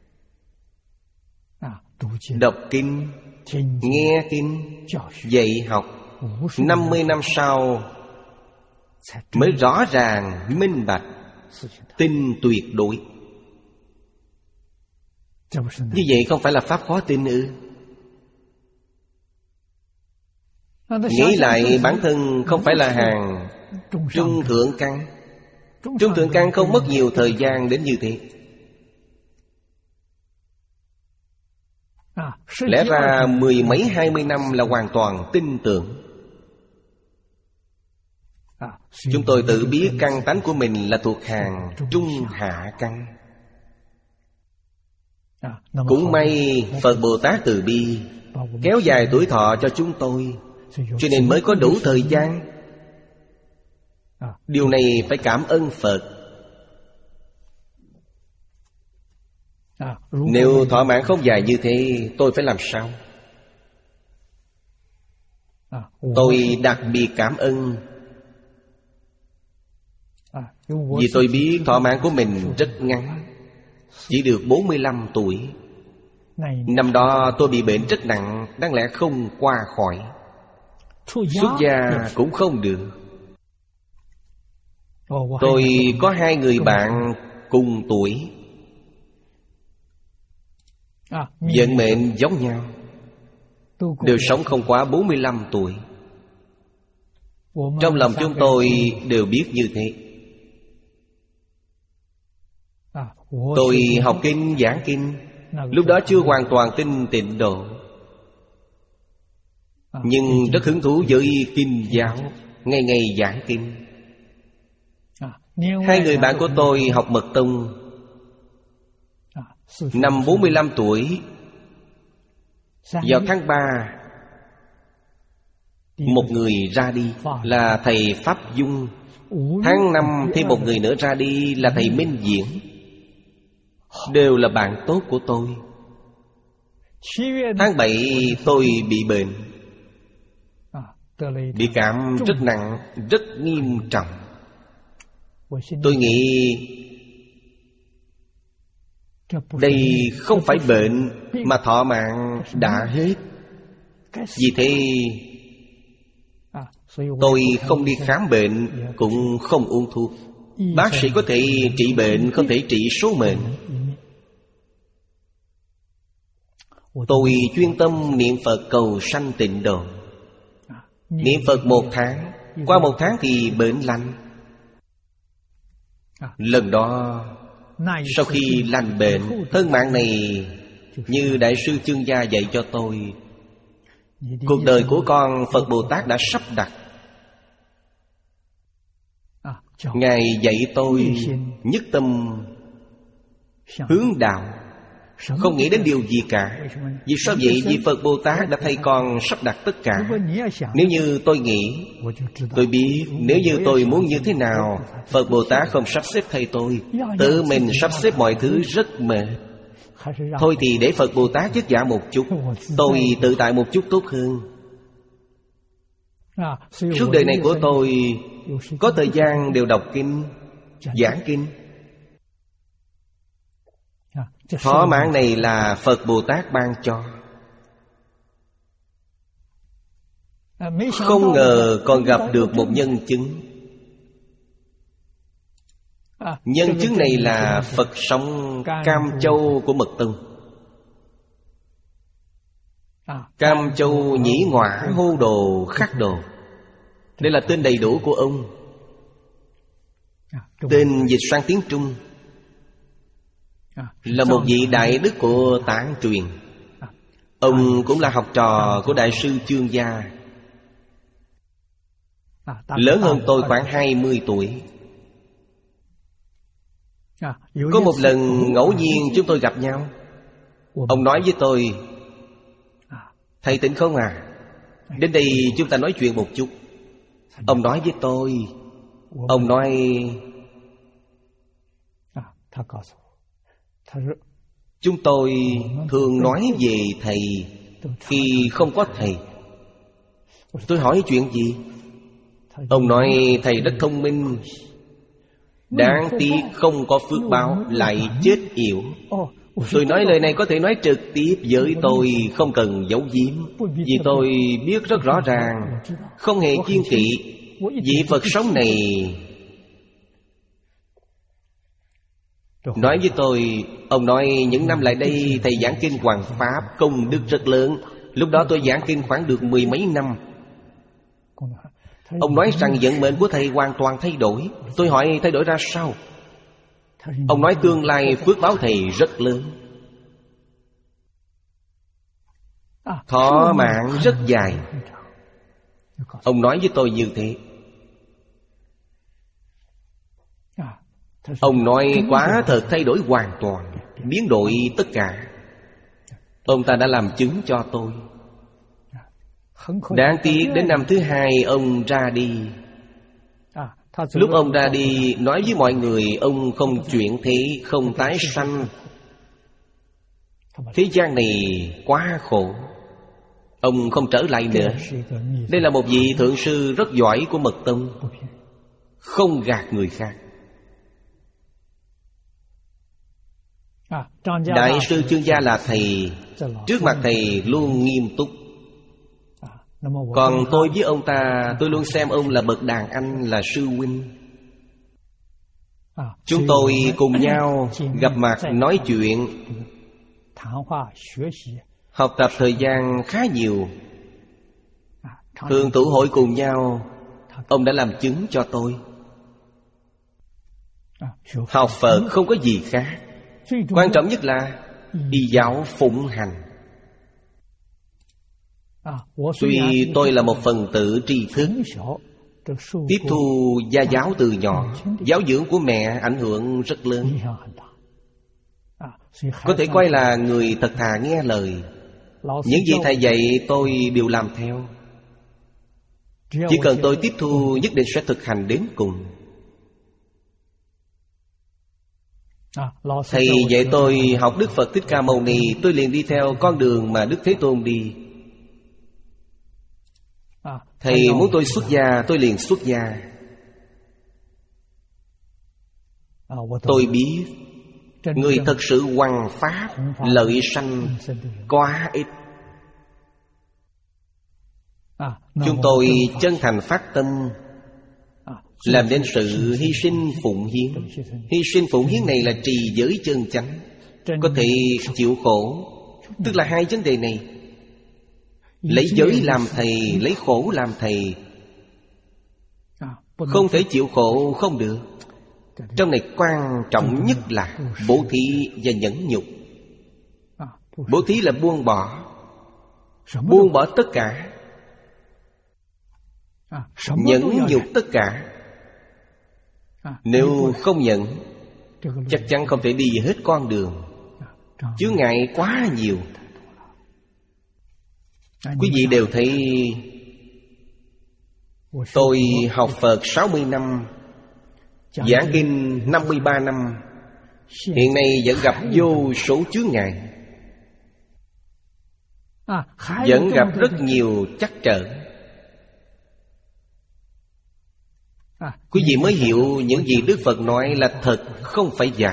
đọc kinh, nghe kinh, dạy học. Năm mươi năm sau mới rõ ràng, minh bạch, tin tuyệt đối. Như vậy không phải là pháp khó tin ư? Nghĩ lại bản thân không phải là hàng trung thượng căn. Trung thượng căn không mất nhiều thời gian đến như thế. Lẽ ra mười mấy hai mươi năm là hoàn toàn tin tưởng. Chúng tôi tự biết căn tánh của mình là thuộc hàng trung hạ căn. Cũng may Phật Bồ Tát từ bi kéo dài tuổi thọ cho chúng tôi, cho nên mới có đủ thời gian. Điều này phải cảm ơn Phật. Nếu thọ mạng không dài như thế, tôi phải làm sao? Tôi đặc biệt cảm ơn, vì tôi biết thọ mạng của mình rất ngắn, chỉ được bốn mươi lăm tuổi. Năm đó tôi bị bệnh rất nặng, đáng lẽ không qua khỏi. Xuất gia cũng không được. Tôi có hai người bạn cùng tuổi, vận mệnh giống nhau, đều sống không quá bốn mươi lăm tuổi. Trong lòng chúng tôi đều biết như thế. Tôi học kinh giảng kinh, lúc đó chưa hoàn toàn tin Tịnh Độ, nhưng rất hứng thú với kinh giáo, ngày ngày giảng kinh. Hai người bạn của tôi học Mật Tông. Năm bốn mươi lăm tuổi, vào tháng ba, một người ra đi là thầy Pháp Dung. Tháng năm thêm một người nữa ra đi là thầy Minh Diễn. Đều là bạn tốt của tôi. Tháng bảy tôi bị bệnh, bị cảm rất nặng, rất nghiêm trọng. Tôi nghĩ đây không phải bệnh, mà thọ mạng đã hết. Vì thế tôi không đi khám bệnh, cũng không uống thuốc. Bác sĩ có thể trị bệnh, không thể trị số mệnh. Tôi chuyên tâm niệm Phật cầu sanh Tịnh Độ. Niệm Phật một tháng, qua một tháng thì bệnh lành. Lần đó, sau khi lành bệnh, thân mạng này như Đại sư Chương Gia dạy cho tôi, cuộc đời của con Phật Bồ Tát đã sắp đặt. Ngài dạy tôi nhất tâm hướng đạo, không nghĩ đến điều gì cả. Vì sao vậy? Vì Phật Bồ Tát đã thay con sắp đặt tất cả. Nếu như tôi nghĩ, tôi biết nếu như tôi muốn như thế nào, Phật Bồ Tát không sắp xếp thay tôi, tự mình sắp xếp mọi thứ rất mệt. Thôi thì để Phật Bồ Tát vất vả một chút, tôi tự tại một chút tốt hơn. Suốt đời này của tôi có thời gian đều đọc kinh, giảng kinh. Thọ mạng này là Phật Bồ Tát ban cho. Không ngờ còn gặp được một nhân chứng. Nhân chứng này là Phật sống Cam Châu của Mật Tông. Cam Châu Nhĩ Ngọa Hô Đồ Khắc Đồ, đây là tên đầy đủ của ông. Tên dịch sang tiếng Trung, là một vị đại đức của Tạng truyền. Ông cũng là học trò của Đại sư Chương Gia, lớn hơn tôi khoảng hai mươi tuổi. Có một lần ngẫu nhiên chúng tôi gặp nhau. Ông nói với tôi: "Thầy tỉnh không à? Đến đây chúng ta nói chuyện một chút." Ông nói với tôi, ông nói: "Chúng tôi thường nói về thầy khi không có thầy." Tôi hỏi chuyện gì? Ông nói thầy rất thông minh, đáng tiếc không có phước báo lại chết yểu. Tôi nói lời này có thể nói trực tiếp với tôi, không cần giấu giếm. Vì tôi biết rất rõ ràng, không hề kiêng kỵ. Vị Phật sống này nói với tôi, ông nói những năm lại đây thầy giảng kinh Hoàng Pháp công đức rất lớn. Lúc đó tôi giảng kinh khoảng được mười mấy năm. Ông nói rằng vận mệnh của thầy hoàn toàn thay đổi. Tôi hỏi thay đổi ra sao? Ông nói tương lai phước báo thầy rất lớn, thọ mạng rất dài. Ông nói với tôi như thế. Ông nói quả thật thay đổi hoàn toàn, biến đổi tất cả. Ông ta đã làm chứng cho tôi. Đáng tiếc đến năm thứ hai ông ra đi. Lúc ông ra đi, nói với mọi người ông không chuyển thế, không tái sanh. Thế gian này quá khổ, ông không trở lại nữa. Đây là một vị thượng sư rất giỏi của Mật Tông, không gạt người khác. Đại sư Chương Gia là thầy, trước mặt thầy luôn nghiêm túc. Còn tôi với ông ta, tôi luôn xem ông là bậc đàn anh, là sư huynh. Chúng tôi cùng nhau gặp mặt nói chuyện, học tập thời gian khá nhiều. Thường tụ hội cùng nhau, ông đã làm chứng cho tôi. Học Phật không có gì khác, quan trọng nhất là y giáo phụng hành. Tuy tôi là một phần tử tri thức, tiếp thu gia giáo từ nhỏ, giáo dưỡng của mẹ ảnh hưởng rất lớn. Có thể coi là người thật thà nghe lời. Những gì thầy dạy tôi đều làm theo. Chỉ cần tôi tiếp thu, nhất định sẽ thực hành đến cùng. Thầy dạy tôi học Đức Phật Thích Ca Mâu Ni, tôi liền đi theo con đường mà Đức Thế Tôn đi. Thầy muốn tôi xuất gia, tôi liền xuất gia. Tôi biết người thật sự hoằng pháp, lợi sanh quá ít. Chúng tôi chân thành phát tâm, làm nên sự hy sinh phụng hiến. Hy sinh phụng hiến này là trì giới chân chánh, có thể chịu khổ. Tức là hai vấn đề này, lấy giới làm thầy, lấy khổ làm thầy. Không thể chịu khổ không được. Trong này quan trọng nhất là bố thí và nhẫn nhục. Bố thí là buông bỏ, buông bỏ tất cả. Nhẫn nhục tất cả. Nếu không nhận, chắc chắn không thể đi hết con đường. Chướng ngại quá nhiều. Quý vị đều thấy tôi học Phật sáu mươi năm, giảng kinh năm mươi ba năm, hiện nay vẫn gặp vô số chướng ngại, vẫn gặp rất nhiều trắc trở. Quý vị mới hiểu những gì Đức Phật nói là thật, không phải giả.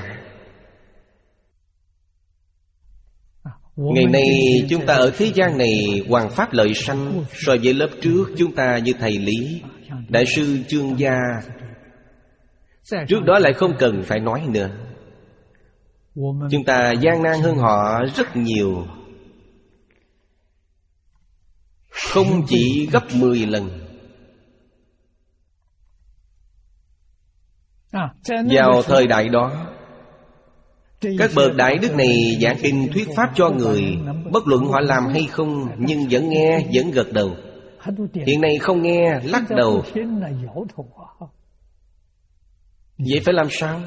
Ngày nay chúng ta ở thế gian này hoằng pháp lợi sanh. So với lớp trước chúng ta như thầy Lý, Đại sư Chương Gia, trước đó lại không cần phải nói nữa. Chúng ta gian nan hơn họ rất nhiều, không chỉ gấp mười lần. Vào thời đại đó, các bậc đại đức này giảng kinh thuyết pháp cho người, bất luận họ làm hay không, nhưng vẫn nghe, vẫn gật đầu. Hiện nay không nghe, lắc đầu. Vậy phải làm sao?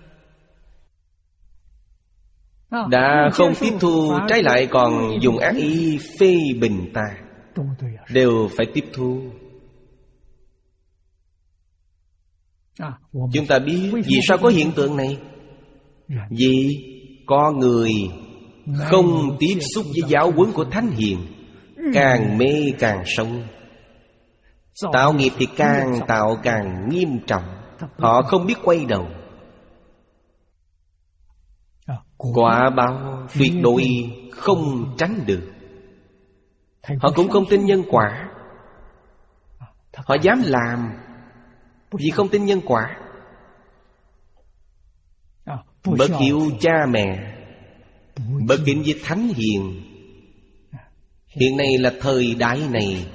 Đã không tiếp thu, trái lại còn dùng ác ý phê bình ta. Đều phải tiếp thu. Chúng ta biết vì sao có hiện tượng này. Vì có người không tiếp xúc với giáo huấn của Thánh Hiền, càng mê càng sâu, tạo nghiệp thì càng tạo càng nghiêm trọng. Họ không biết quay đầu. Quả báo tuyệt đối không tránh được. Họ cũng không tin nhân quả. Họ dám làm vì không tin nhân quả. Bất hiếu cha mẹ, bất kính với thánh hiền. Hiện nay là thời đại này.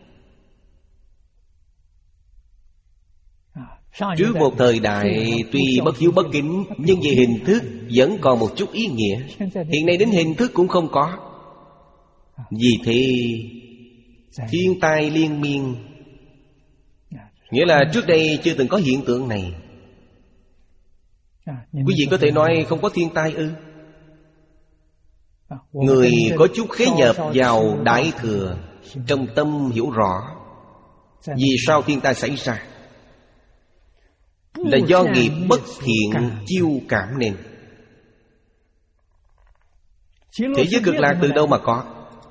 Trước một thời đại tuy bất hiếu bất kính, nhưng về hình thức vẫn còn một chút ý nghĩa. Hiện nay đến hình thức cũng không có. Vì thế thiên tai liên miên. Nghĩa là trước đây chưa từng có hiện tượng này. Quý vị có thể nói không có thiên tai ư? Người có chút khế nhập vào Đại Thừa, trong tâm hiểu rõ vì sao thiên tai xảy ra, là do nghiệp bất thiện chiêu cảm nên. Thế giới cực lạc từ đâu mà có?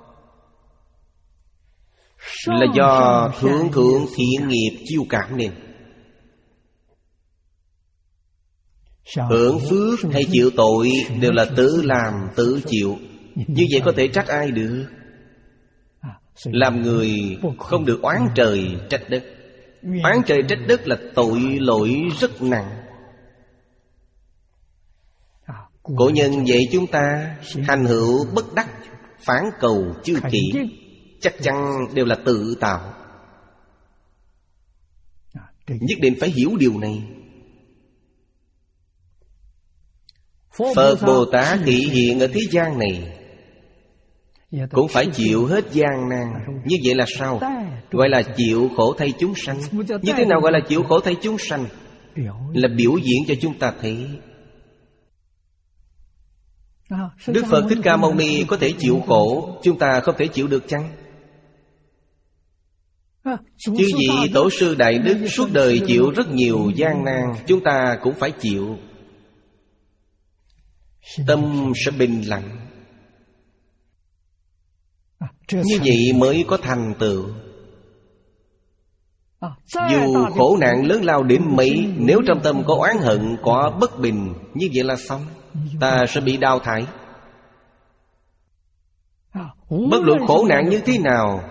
Là do thượng thượng thiện nghiệp chiêu cảm nên. Hưởng phước hay chịu tội đều là tự làm tự chịu. Như vậy có thể trách ai được? Làm người không được oán trời trách đất. Oán trời trách đất là tội lỗi rất nặng. Cổ nhân dạy chúng ta hành hữu bất đắc, phản cầu chư kỷ, chắc chắn đều là tự tạo. Nhất định phải hiểu điều này. Phật Bồ Tát thị hiện ở thế gian này cũng phải chịu hết gian nan. Như vậy là sao? Gọi là chịu khổ thay chúng sanh. Như thế nào gọi là chịu khổ thay chúng sanh? Là biểu diễn cho chúng ta thấy. Đức Phật Thích Ca Mâu Ni có thể chịu khổ, chúng ta không thể chịu được chăng? Chư vị tổ sư đại đức suốt đời chịu rất nhiều gian nan, chúng ta cũng phải chịu. Tâm sẽ bình lặng. Như vậy mới có thành tựu. Dù khổ nạn lớn lao đến mấy, nếu trong tâm có oán hận, có bất bình, như vậy là xong. Ta sẽ bị đào thải. Bất luận khổ nạn như thế nào,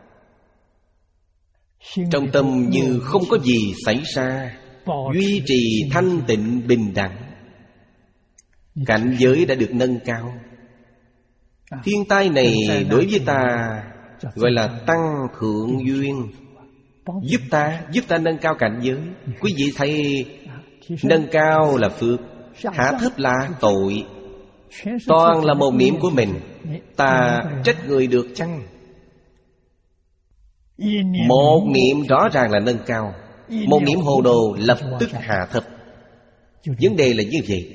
trong tâm như không có gì xảy ra, duy trì thanh tịnh bình đẳng. Cảnh giới đã được nâng cao. Thiên tai này đối với ta gọi là tăng thượng duyên, giúp ta, giúp ta nâng cao cảnh giới. Quý vị thấy, nâng cao là phước, hạ thấp là tội. Toàn là một niệm của mình, ta trách người được chăng? Một niệm rõ ràng là nâng cao, một niệm hồ đồ lập tức hạ thấp. Vấn đề là như vậy.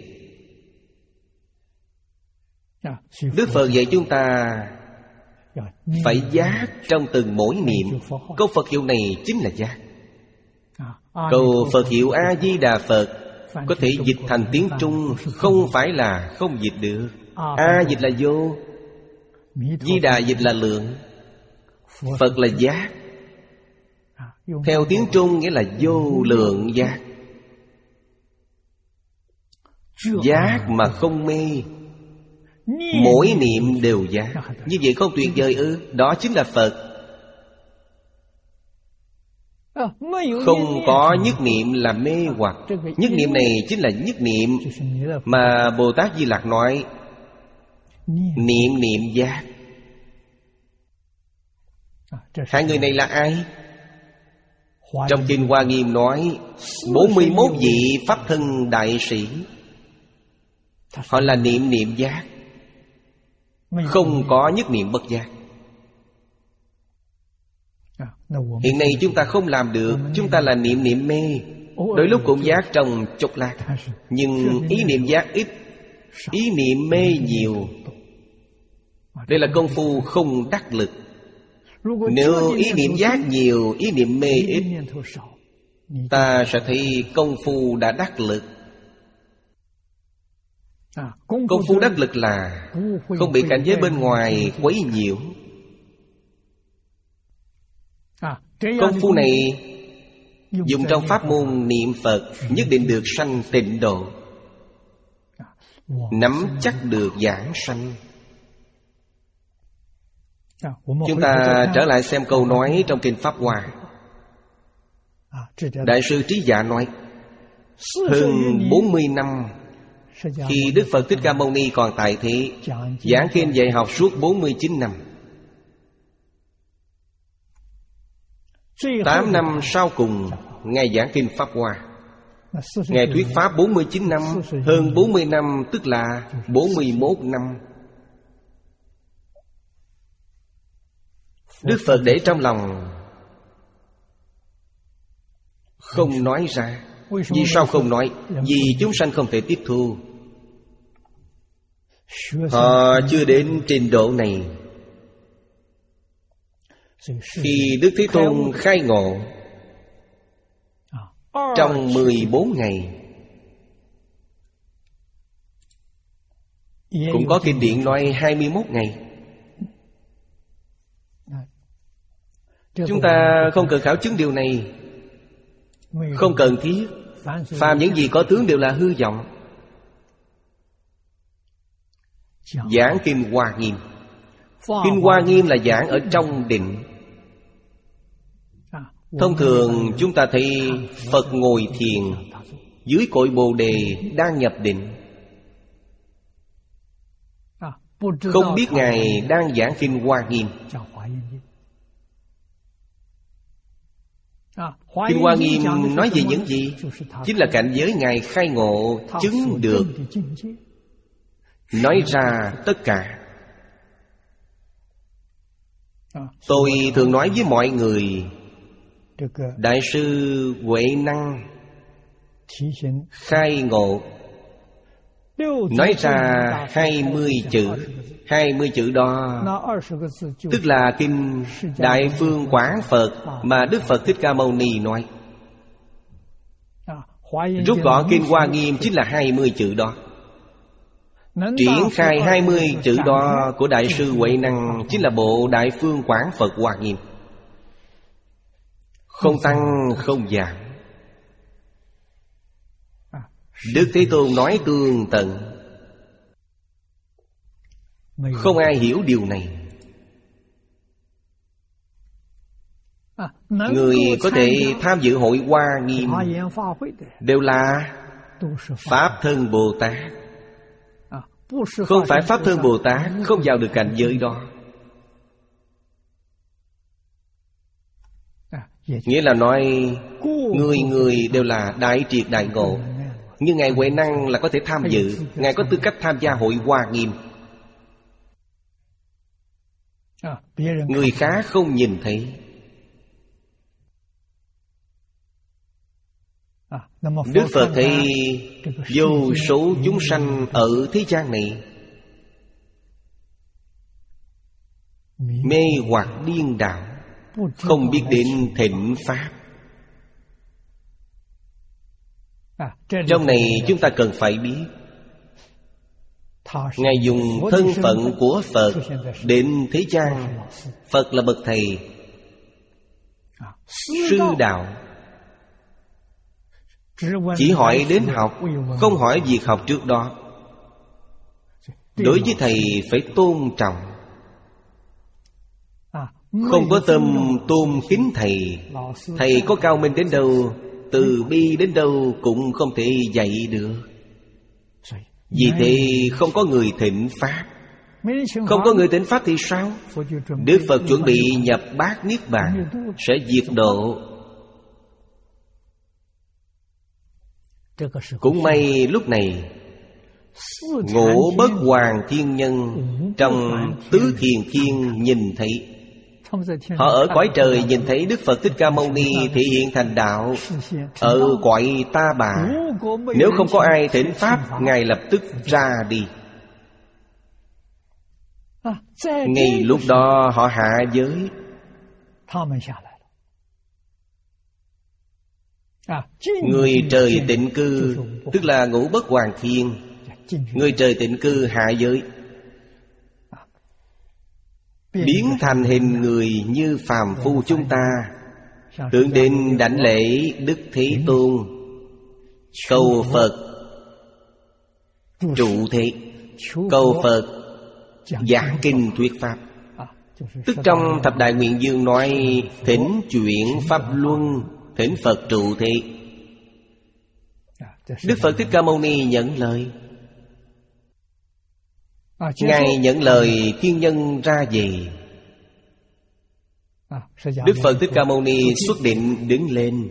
Đức Phật dạy chúng ta phải giác trong từng mỗi niệm. Câu Phật hiệu này chính là giác. Câu Phật hiệu A-di-đà Phật có thể dịch thành tiếng Trung, không phải là không dịch được. A dịch là vô, Di Đà dịch là lượng, Phật là giác. Theo tiếng Trung nghĩa là vô lượng giác. Giác mà không mê, mỗi niệm đều giác. Như vậy không tuyệt vời ư? Đó chính là Phật. Không có nhất niệm là mê hoặc. Nhất niệm này chính là nhất niệm mà Bồ Tát Di Lặc nói niệm niệm giác. Hai người này là ai? Trong Kinh Hoa Nghiêm nói bốn mươi mốt vị Pháp thân đại sĩ, họ là niệm niệm giác, không có nhất niệm bất giác. Hiện nay chúng ta không làm được. Chúng ta là niệm niệm mê, đôi lúc cũng giác trong chốc lát, nhưng ý niệm giác ít, ý niệm mê nhiều. Đây là công phu không đắc lực. Nếu ý niệm giác nhiều, ý niệm mê ít, ta sẽ thấy công phu đã đắc lực. Công phu đắc lực là không bị cảnh giới bên ngoài quấy nhiễu. Công phu này dùng trong pháp môn niệm Phật nhất định được sanh tịnh độ. nắm chắc được giảng sanh. Chúng ta trở lại xem câu nói trong Kinh Pháp Hoa. Đại sư Trí Dạ nói, hơn bốn mươi năm khi Đức Phật Thích Ca Mâu Ni còn tại thế, giảng kinh dạy học suốt bốn mươi chín năm. Tám năm sau cùng Ngài giảng kinh Pháp Hoa. Ngài thuyết Pháp bốn mươi chín năm, hơn bốn mươi năm tức là bốn mươi mốt năm. Đức Phật để trong lòng, không nói ra. Vì sao không nói? Vì chúng sanh không thể tiếp thu. Họ chưa đến trình độ này. Khi Đức Thế Tôn khai ngộ trong mười bốn ngày, cũng có kinh điển nói hai mươi mốt ngày. Chúng ta không cần khảo chứng điều này, không cần thiết. Phàm những gì có tướng đều là hư vọng. Giảng Kinh Hoa Nghiêm. Kinh Hoa Nghiêm là giảng ở trong định. Thông thường chúng ta thấy Phật ngồi thiền dưới cội Bồ Đề đang nhập định. Không biết Ngài đang giảng Kinh Hoa Nghiêm. Kinh Hoa Nghiêm nói về những gì? Chính là cảnh giới Ngài khai ngộ chứng được, nói ra tất cả. Tôi thường nói với mọi người, Đại sư Huệ Năng khai ngộ nói ra hai mươi chữ. Hai mươi chữ đó tức là Kinh Đại Phương Quán Phật mà Đức Phật Thích Ca Mâu Ni nói. Rút gọn Kinh Hoa Nghiêm chính là hai mươi chữ đó. Triển khai hai mươi chữ đó của Đại sư Huệ Năng chính là bộ Đại Phương Quán Phật Hoa Nghiêm. Không tăng không giảm. Đức Thế Tôn nói tường tận, không ai hiểu điều này. Người có thể tham dự hội Hoa Nghiêm đều là Pháp Thân Bồ Tát. Không phải Pháp Thân Bồ Tát không vào được cảnh giới đó. Nghĩa là nói người người đều là đại triệt đại ngộ. Nhưng Ngài Huệ Năng là có thể tham dự. Ngài có tư cách tham gia hội Hoa Nghiêm. Người khác không nhìn thấy. Đức Phật thấy vô số chúng sanh ở thế gian này mê hoặc điên đảo, không biết đến thịnh Pháp. Trong này chúng ta cần phải biết, Ngài dùng thân phận của Phật đến thế gian. Phật là bậc thầy, sư đạo. Chỉ hỏi đến học, không hỏi việc học trước đó. Đối với thầy phải tôn trọng, không có tâm tôn kính thầy. Thầy có cao minh đến đâu, từ bi đến đâu cũng không thể dạy được. Vì thế không có người thịnh Pháp. Không có người thịnh Pháp thì sao? Đức Phật chuẩn bị nhập bát Niết Bàn, sẽ diệt độ. Cũng may lúc này Ngũ Bất Hoàng Thiên Nhân trong Tứ Thiền Thiên nhìn thấy. Họ ở cõi trời nhìn thấy Đức Phật Thích Ca Mâu Ni thể hiện thành đạo ở cõi Ta Bà. Nếu không có ai thỉnh Pháp, Ngài lập tức ra đi. Ngay lúc đó họ hạ giới. Người trời tịnh cư tức là Ngũ Bất Hoàng Thiên. Người trời tịnh cư hạ giới, biến thành hình người như phàm phu chúng ta, tưởng đến đảnh lễ Đức Thế Tôn, cầu Phật trụ thế, cầu Phật giảng kinh thuyết pháp. Tức trong Thập Đại Nguyện Dương nói thỉnh chuyển pháp luân, thỉnh Phật trụ thế. Đức Phật Thích Ca Mâu Ni nhận lời. Ngài nhận lời thiên nhân ra về. Đức Phật Thích Ca Mâu Ni xuất định đứng lên.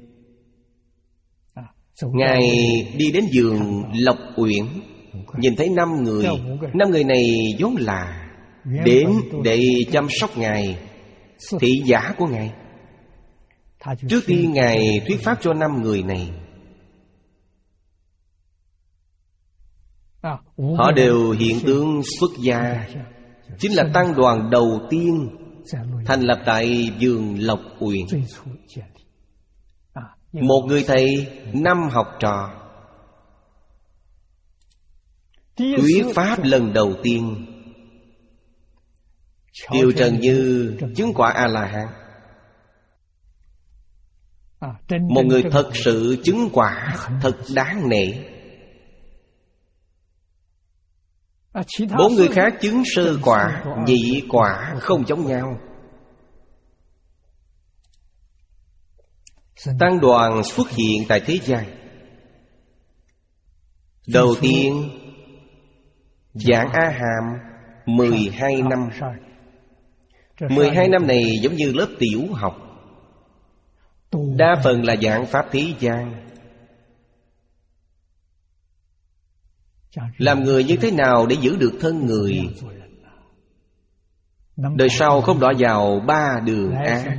Ngài đi đến vườn Lộc Uyển, nhìn thấy năm người. Năm người này vốn là đến để chăm sóc Ngài, thị giả của Ngài. Trước tiên Ngài thuyết pháp cho năm người này. Họ đều hiện tướng xuất gia, chính là tăng đoàn đầu tiên thành lập tại vườn Lộc Uyển. Một người thầy, năm học trò. Thuyết pháp lần đầu tiên, Kiều Trần Như chứng quả A-la-hán. Một người thật sự chứng quả, thật đáng nể. Bốn người khác chứng sơ quả, nhị quả không giống nhau. Tăng đoàn xuất hiện tại thế gian. Đầu tiên giảng A Hàm mười hai năm. Mười hai năm này giống như lớp tiểu học, đa phần là giảng pháp thế gian. Làm người như thế nào để giữ được thân người, đời sau không đọa vào ba đường ác.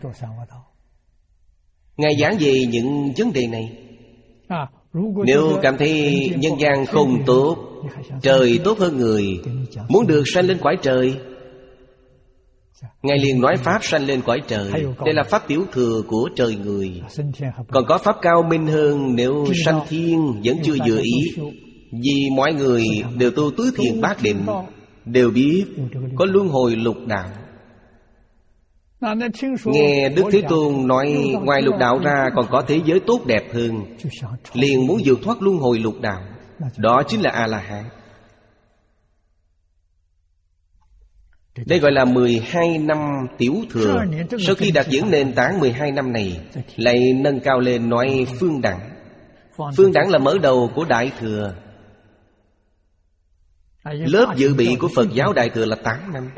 Ngài giảng về những vấn đề này. Nếu cảm thấy nhân gian không tốt, trời tốt hơn người, muốn được sanh lên cõi trời, Ngài liền nói pháp sanh lên cõi trời. Đây là pháp tiểu thừa của trời người. Còn có pháp cao minh hơn, nếu sanh thiên vẫn chưa vừa ý. Vì mọi người đều tu tứ thiền bát định, đều biết có luân hồi lục đạo. Nghe Đức Thế Tôn nói ngoài lục đạo ra còn có thế giới tốt đẹp hơn, liền muốn vượt thoát luân hồi lục đạo. Đó chính là A-la-hán. Đây gọi là mười hai năm tiểu thừa. Sau khi đặt vững nền tảng mười hai năm này, lại nâng cao lên nói phương đẳng. Phương đẳng là mở đầu của Đại Thừa. Lớp dự bị của Phật giáo Đại Thừa là tám năm.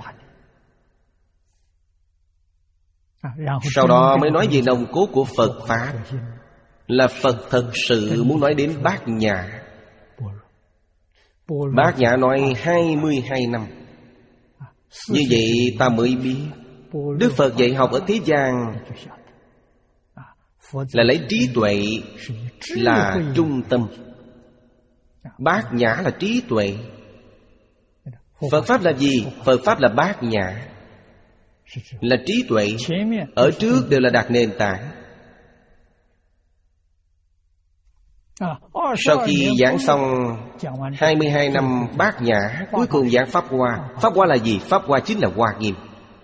Sau đó mới nói về nòng cốt của Phật Pháp, là Phật thật sự muốn nói đến Bát Nhã. Bát Nhã nói hai mươi hai năm. Như vậy ta mới biết Đức Phật dạy học ở thế gian là lấy trí tuệ là trung tâm. Bát Nhã là trí tuệ. Phật Pháp là gì? Phật Pháp là Bát Nhã, là trí tuệ. Ở trước đều là đặt nền tảng. Sau khi giảng xong hai mươi hai năm Bát Nhã, cuối cùng giảng Pháp Hoa. Pháp Hoa là gì? Pháp Hoa chính là Hoa Nghiêm.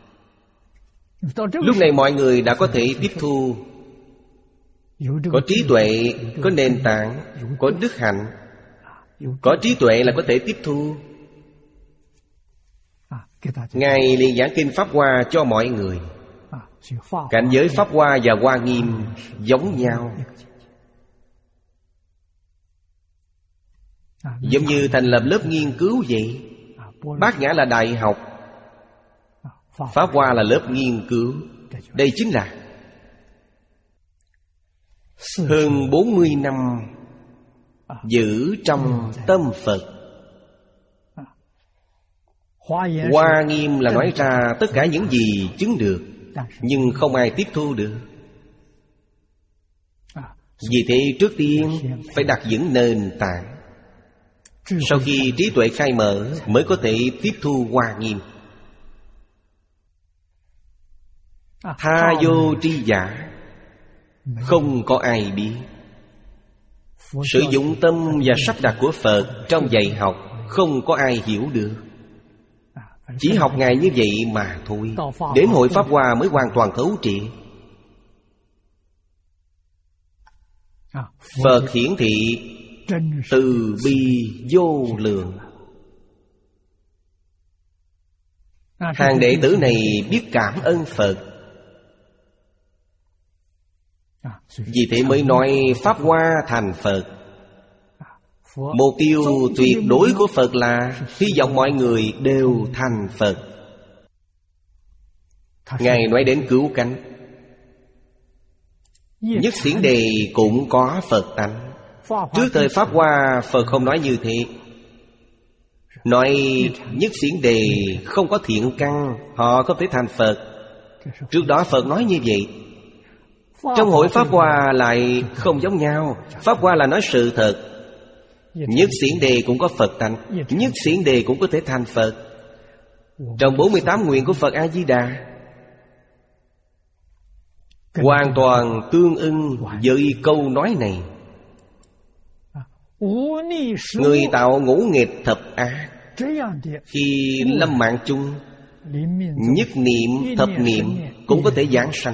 Lúc này mọi người đã có thể tiếp thu, có trí tuệ, có nền tảng, có đức hạnh. Có trí tuệ là có thể tiếp thu. Ngài liền giảng kinh Pháp Hoa cho mọi người. Cảnh giới Pháp Hoa và Hoa Nghiêm giống nhau, giống như thành lập lớp nghiên cứu vậy. Bát Nhã là đại học, Pháp Hoa là lớp nghiên cứu. Đây chính là hơn bốn mươi năm giữ trong tâm Phật. Hoa Nghiêm là nói ra tất cả những gì chứng được, nhưng không ai tiếp thu được. Vì thế trước tiên phải đặt vững nền tảng. Sau khi trí tuệ khai mở mới có thể tiếp thu Hoa Nghiêm. Tha vô tri giả, không có ai biết. Sử dụng tâm và sắp đặt của Phật trong dạy học, không có ai hiểu được. Chỉ học Ngài như vậy mà thôi. Đến hội Pháp Hoa mới hoàn toàn thấu triệt. Phật hiển thị từ bi vô lượng. Hàng đệ tử này biết cảm ơn Phật, vì thế mới nói Pháp Hoa thành Phật. Mục tiêu tuyệt đối của Phật là hy vọng mọi người đều thành Phật. Ngài nói đến cứu cánh. Nhất Xiển Đề cũng có Phật tánh. Trước thời Pháp Hoa, Phật không nói như thế. Nói Nhất Xiển Đề không có thiện căn, họ không thể thành Phật. Trước đó Phật nói như vậy. Trong hội Pháp Hoa lại không giống nhau. Pháp Hoa là nói sự thật. Nhất Xiển Đề cũng có Phật tánh, Nhất Xiển Đề cũng có thể thành Phật. Trong bốn mươi tám nguyện của Phật A-di-đà hoàn toàn tương ưng với câu nói này. Người tạo ngũ nghịch thập ác, khi lâm mạng chung, nhất niệm thập niệm cũng có thể giảng sanh.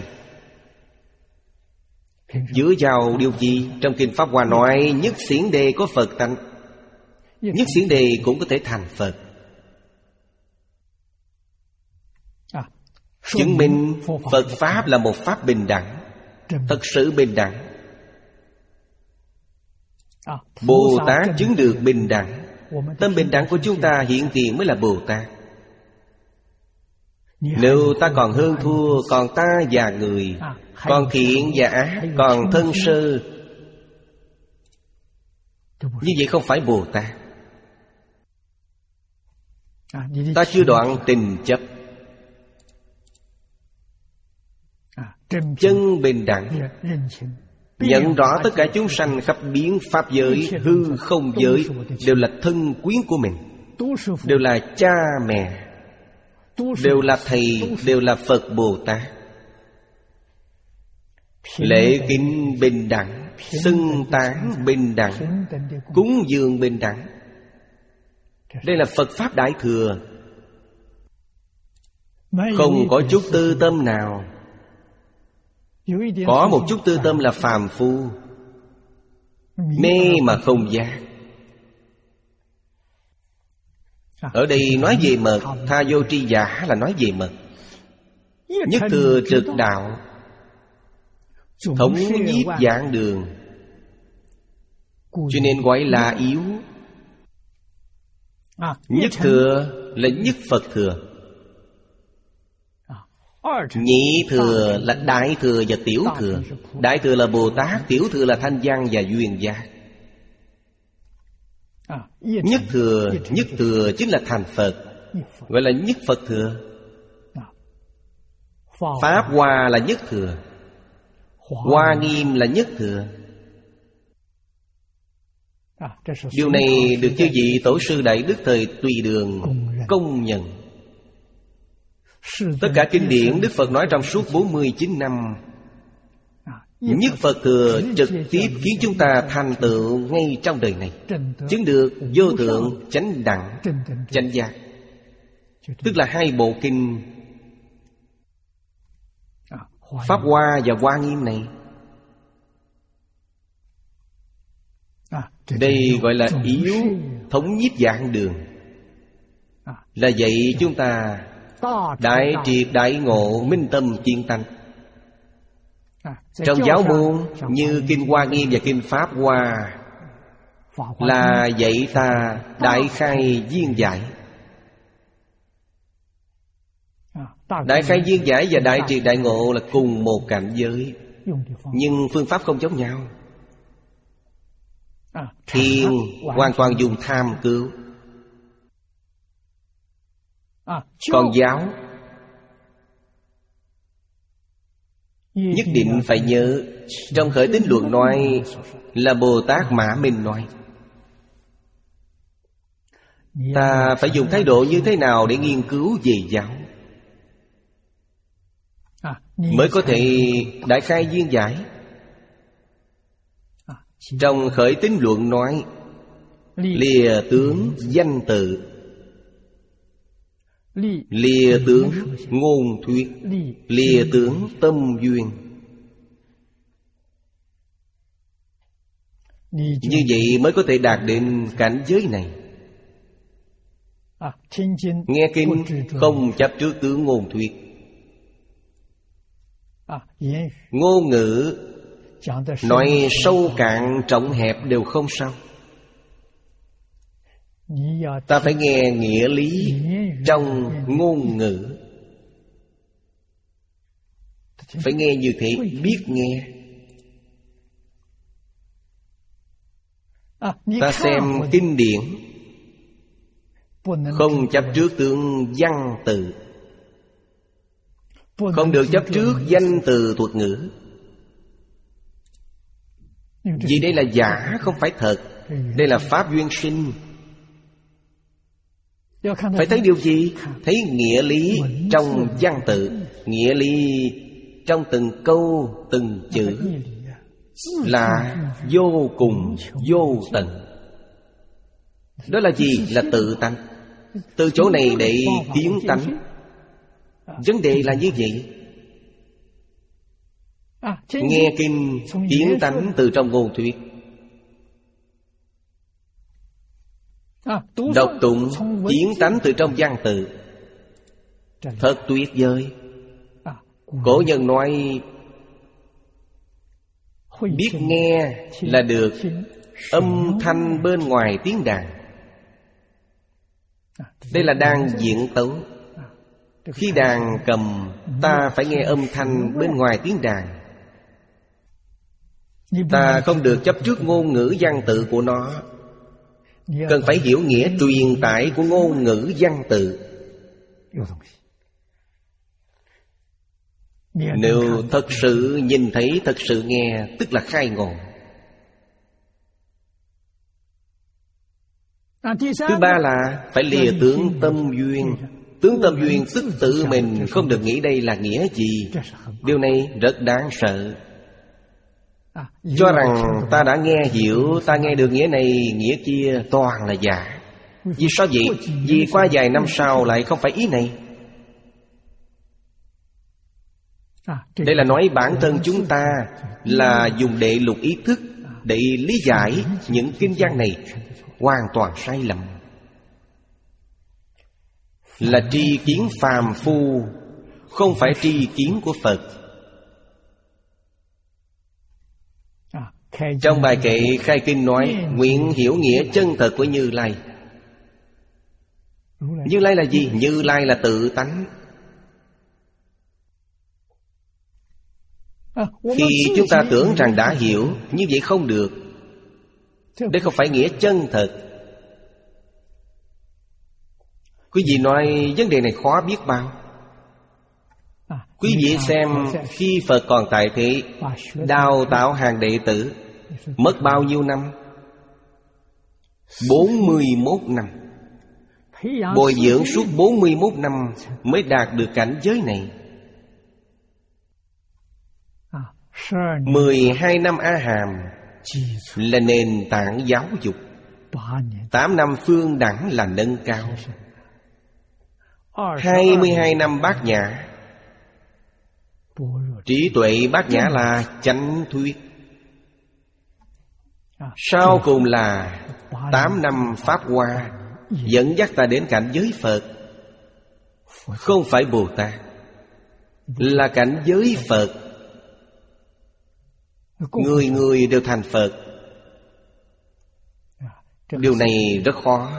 Dựa vào điều gì? Trong Kinh Pháp Hoa nói Nhất Xiển Đề có Phật tánh, Nhất Xiển Đề cũng có thể thành Phật. Chứng minh Phật Pháp là một Pháp bình đẳng, thật sự bình đẳng. Bồ Tát chứng được bình đẳng. Tâm bình đẳng của chúng ta hiện tiền mới là Bồ Tát. Nếu ta còn hơn thua, còn ta và người, còn thiện và ác, còn thân sơ, như vậy không phải Bồ Tát. Ta chưa đoạn tình chấp. Chân bình đẳng, nhận rõ tất cả chúng sanh khắp biến pháp giới, hư không giới đều là thân quyến của mình, đều là cha mẹ, đều là thầy, đều là Phật Bồ Tát. Lễ kính bình đẳng, xưng tán bình đẳng, cúng dường bình đẳng. Đây là Phật Pháp Đại Thừa. Không có chút tư tâm nào. Có một chút tư tâm là phàm phu, mê mà không giác. Ở đây nói về mật, tha vô tri giả là nói về mật. Nhất thừa trực đạo, thống nhiếp vạn đường, cho nên gọi là yếu. Nhất thừa là nhất Phật thừa. Nhị thừa là đại thừa và tiểu thừa. Đại thừa là Bồ Tát, tiểu thừa là thanh văn và duyên giác. Nhất thừa, nhất thừa chính là thành Phật, gọi là nhất Phật thừa. Pháp Hoa là nhất thừa, Hoa Nghiêm là nhất thừa. Điều này được chư vị tổ sư Đại Đức thời Tùy Đường công nhận. Tất cả kinh điển Đức Phật nói trong suốt bốn mươi chín năm, nhất Phật thừa trực tiếp khiến chúng ta thành tựu ngay trong đời này, chứng được vô thượng chánh đẳng chánh giác. Tức là hai bộ kinh Pháp Hoa và Hoa Nghiêm này. Đây gọi là yếu thống nhiếp vạn đường, là dạy chúng ta đại triệt đại ngộ, minh tâm kiên tánh. Trong giáo môn như Kinh Hoa Nghiêm và Kinh Pháp Hoa là dạy ta đại khai viên giải. Đại khai viên giải và đại triệt đại ngộ là cùng một cảnh giới, nhưng phương pháp không giống nhau. Thiền hoàn toàn dùng tham cứu, còn giáo nhất định phải nhớ. Trong Khởi Tín Luận nói là Bồ Tát Mã Minh nói. Ta phải dùng thái độ như thế nào để nghiên cứu về giáo, mới có thể đại khai viên giải. Trong Khởi Tín Luận nói lìa tướng danh tự, lìa tướng ngôn thuyết, lìa tướng tâm duyên. Như vậy mới có thể đạt đến cảnh giới này. Nghe kinh không chấp trước tướng ngôn thuyết. Ngôn ngữ nói sâu cạn trọng hẹp đều không sao. Ta phải nghe nghĩa lý trong ngôn ngữ. Phải nghe như thế, biết nghe. Ta xem kinh điển không chấp trước tướng văn từ, không được chấp trước danh từ thuật ngữ. Vì đây là giả, không phải thật. Đây là pháp duyên sinh. Phải thấy điều gì? Thấy nghĩa lý trong văn tự, nghĩa lý trong từng câu, từng chữ là vô cùng, vô tận. Đó là gì? Là tự tánh. Từ chỗ này để kiến tánh. Vấn đề là như vậy. Nghe kinh kiến tánh từ trong ngôn thuyết, đọc tụng kiến tánh từ trong văn tự. Thật tuyệt vời. Cổ nhân nói biết nghe là được âm thanh bên ngoài tiếng đàn. Đây là đang diễn tấu. Khi đàn cầm, ta phải nghe âm thanh bên ngoài tiếng đàn. Ta không được chấp trước ngôn ngữ văn tự của nó. Cần phải hiểu nghĩa truyền tải của ngôn ngữ văn tự. Nếu thật sự nhìn thấy, thật sự nghe, tức là khai ngộ. Thứ ba là phải lìa tướng tâm duyên. Tướng tâm duyên tức tự mình không được nghĩ đây là nghĩa gì. Điều này rất đáng sợ. Cho rằng ta đã nghe hiểu, ta nghe được nghĩa này, nghĩa kia toàn là giả. Vì sao vậy? Vì qua vài năm sau lại không phải ý này. Đây là nói bản thân chúng ta là dùng đệ lục ý thức để lý giải những kinh văn này, hoàn toàn sai lầm. Là tri kiến phàm phu, không phải tri kiến của Phật. Trong bài kệ khai kinh nói nguyện hiểu nghĩa chân thật của Như Lai. Như Lai là gì? Như Lai là tự tánh. Khi chúng ta tưởng rằng đã hiểu, như vậy không được. Đây không phải nghĩa chân thật. Quý vị nói vấn đề này khó biết bao. Quý vị xem khi Phật còn tại thế, đào tạo hàng đệ tử mất bao nhiêu năm? bốn mươi mốt năm. Bồi dưỡng suốt bốn mươi mốt năm mới đạt được cảnh giới này. Mười hai năm A Hàm là nền tảng giáo dục. Tám năm Phương Đẳng là nâng cao. Hai mươi hai năm Bát Nhã. Trí tuệ Bát Nhã là chánh thuyết. Sau cùng là tám năm Pháp Hoa, dẫn dắt ta đến cảnh giới Phật. Không phải Bồ Tát, là cảnh giới Phật. Người người đều thành Phật. Điều này rất khó.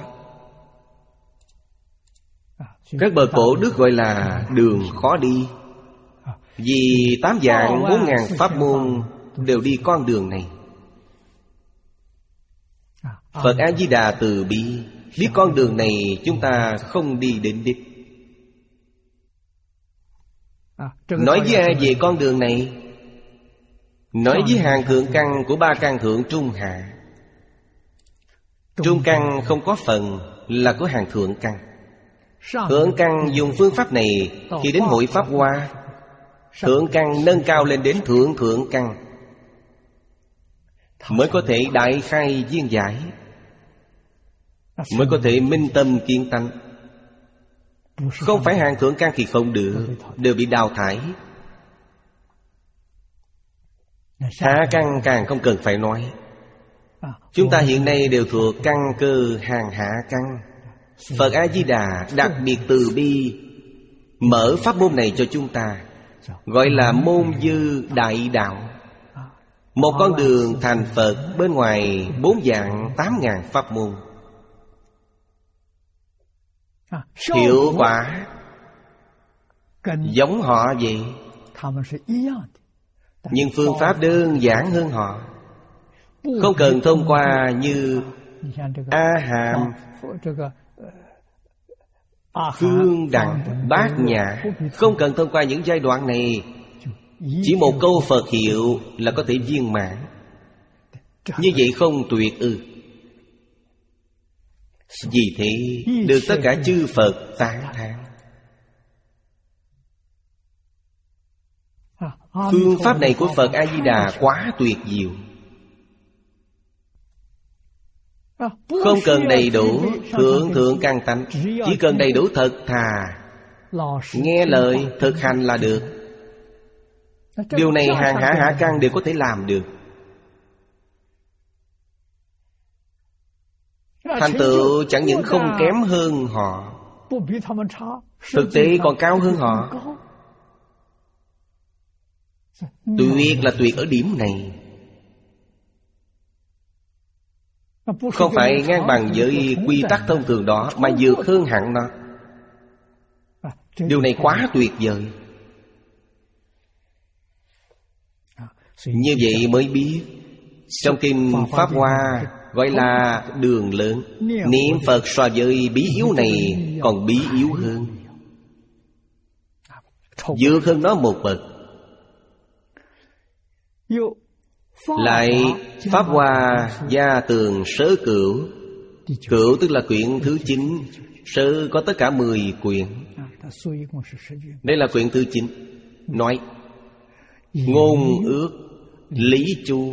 Các bậc cổ đức gọi là đường khó đi. Vì tám vạn bốn ngàn pháp môn đều đi con đường này. Phật A-di-đà từ bi, biết con đường này chúng ta không đi đến đích. Nói với ai về con đường này? Nói với hàng thượng căn của ba căn thượng trung hạ. Trung căn không có phần là của hàng thượng căn. Thượng căn dùng phương pháp này khi đến hội Pháp Hoa. Thượng căn nâng cao lên đến thượng thượng căn, mới có thể đại khai viên giải, mới có thể minh tâm kiến tánh. Không phải hàng thượng căn thì không được, đều bị đào thải. Hạ căn càng không cần phải nói. Chúng ta hiện nay đều thuộc căn cơ hàng hạ căn. Phật A-di-đà đặc biệt từ bi mở pháp môn này cho chúng ta, gọi là môn dư đại đạo. Một con đường thành Phật bên ngoài bốn vạn tám ngàn pháp môn. Hiệu quả giống họ vậy, nhưng phương pháp đơn giản hơn họ. Không cần thông qua như A Hàm, Phương Đẳng, Bát Nhã. Không cần thông qua những giai đoạn này. Chỉ một câu Phật hiệu là có thể viên mãn. Như vậy không tuyệt ư? Vì thế được tất cả chư Phật tán thán. Phương pháp này của Phật A-di-đà quá tuyệt diệu. Không cần đầy đủ thượng thượng căn tánh, chỉ cần đầy đủ thật thà, nghe lời thực hành là được. Điều này hàng hạ hạ căn đều có thể làm được. Thành tựu chẳng những không kém hơn họ, thực tế còn cao hơn họ. Tuyệt là tuyệt ở điểm này. Không phải ngang bằng với quy tắc thông thường đó, mà vượt hơn hẳn nó. Điều này quá tuyệt vời. Như vậy mới biết trong kinh Pháp Hoa gọi là đường lớn. Niệm Phật so với bí yếu này còn bí yếu hơn, vượt hơn nó một bậc. Lại Pháp Hoa Gia Tường Sớ Cửu. Cửu tức là quyển thứ chín. Sớ có tất cả mười quyển. Đây là quyển thứ chín. Nói ngôn ước lý chu.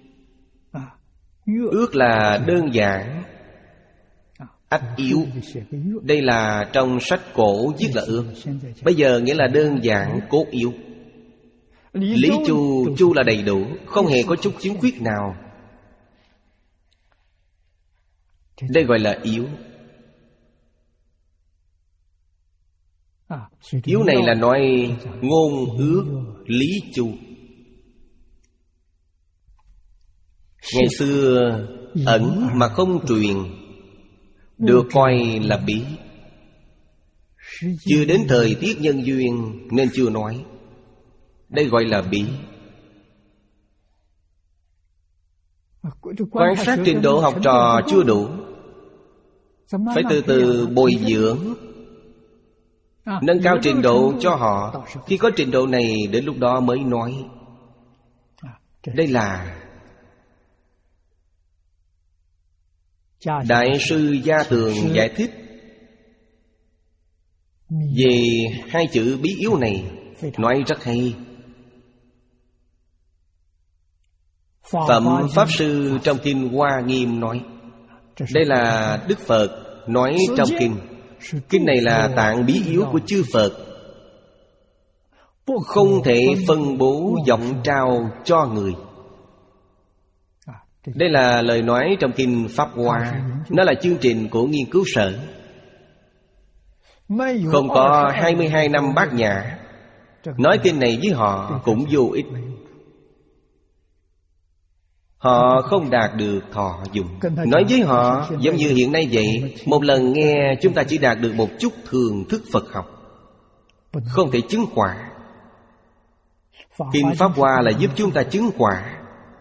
Ước là đơn giản, ách yếu. Đây là trong sách cổ viết là ước. Bây giờ nghĩa là đơn giản cốt yếu. Lý chu, chu là đầy đủ, không hề có chút khiếm khuyết nào. Đây gọi là yếu. Yếu này là nói ngôn ước lý chu. Ngày xưa ẩn mà không truyền, được coi là bí. Chưa đến thời tiết nhân duyên nên chưa nói. Đây gọi là bí. Quan sát trình độ học trò chưa đủ, phải từ từ bồi dưỡng, nâng cao trình độ cho họ. Khi có trình độ này, đến lúc đó mới nói. Đây là Đại sư Gia Tường giải thích về hai chữ bí yếu này, nói rất hay. Phẩm Pháp Sư trong kinh Hoa Nghiêm nói, đây là Đức Phật nói trong kinh. Kinh này là tạng bí yếu của chư Phật, không thể phân bố giọng trao cho người. Đây là lời nói trong kinh Pháp Hoa. Nó là chương trình của nghiên cứu sở. Không có hai mươi hai năm Bát Nhã, nói kinh này với họ cũng vô ích. Họ không đạt được thọ dụng. Nói với họ giống như hiện nay vậy. Một lần nghe chúng ta chỉ đạt được một chút thường thức Phật học, không thể chứng quả. Kinh Pháp Hoa là giúp chúng ta chứng quả.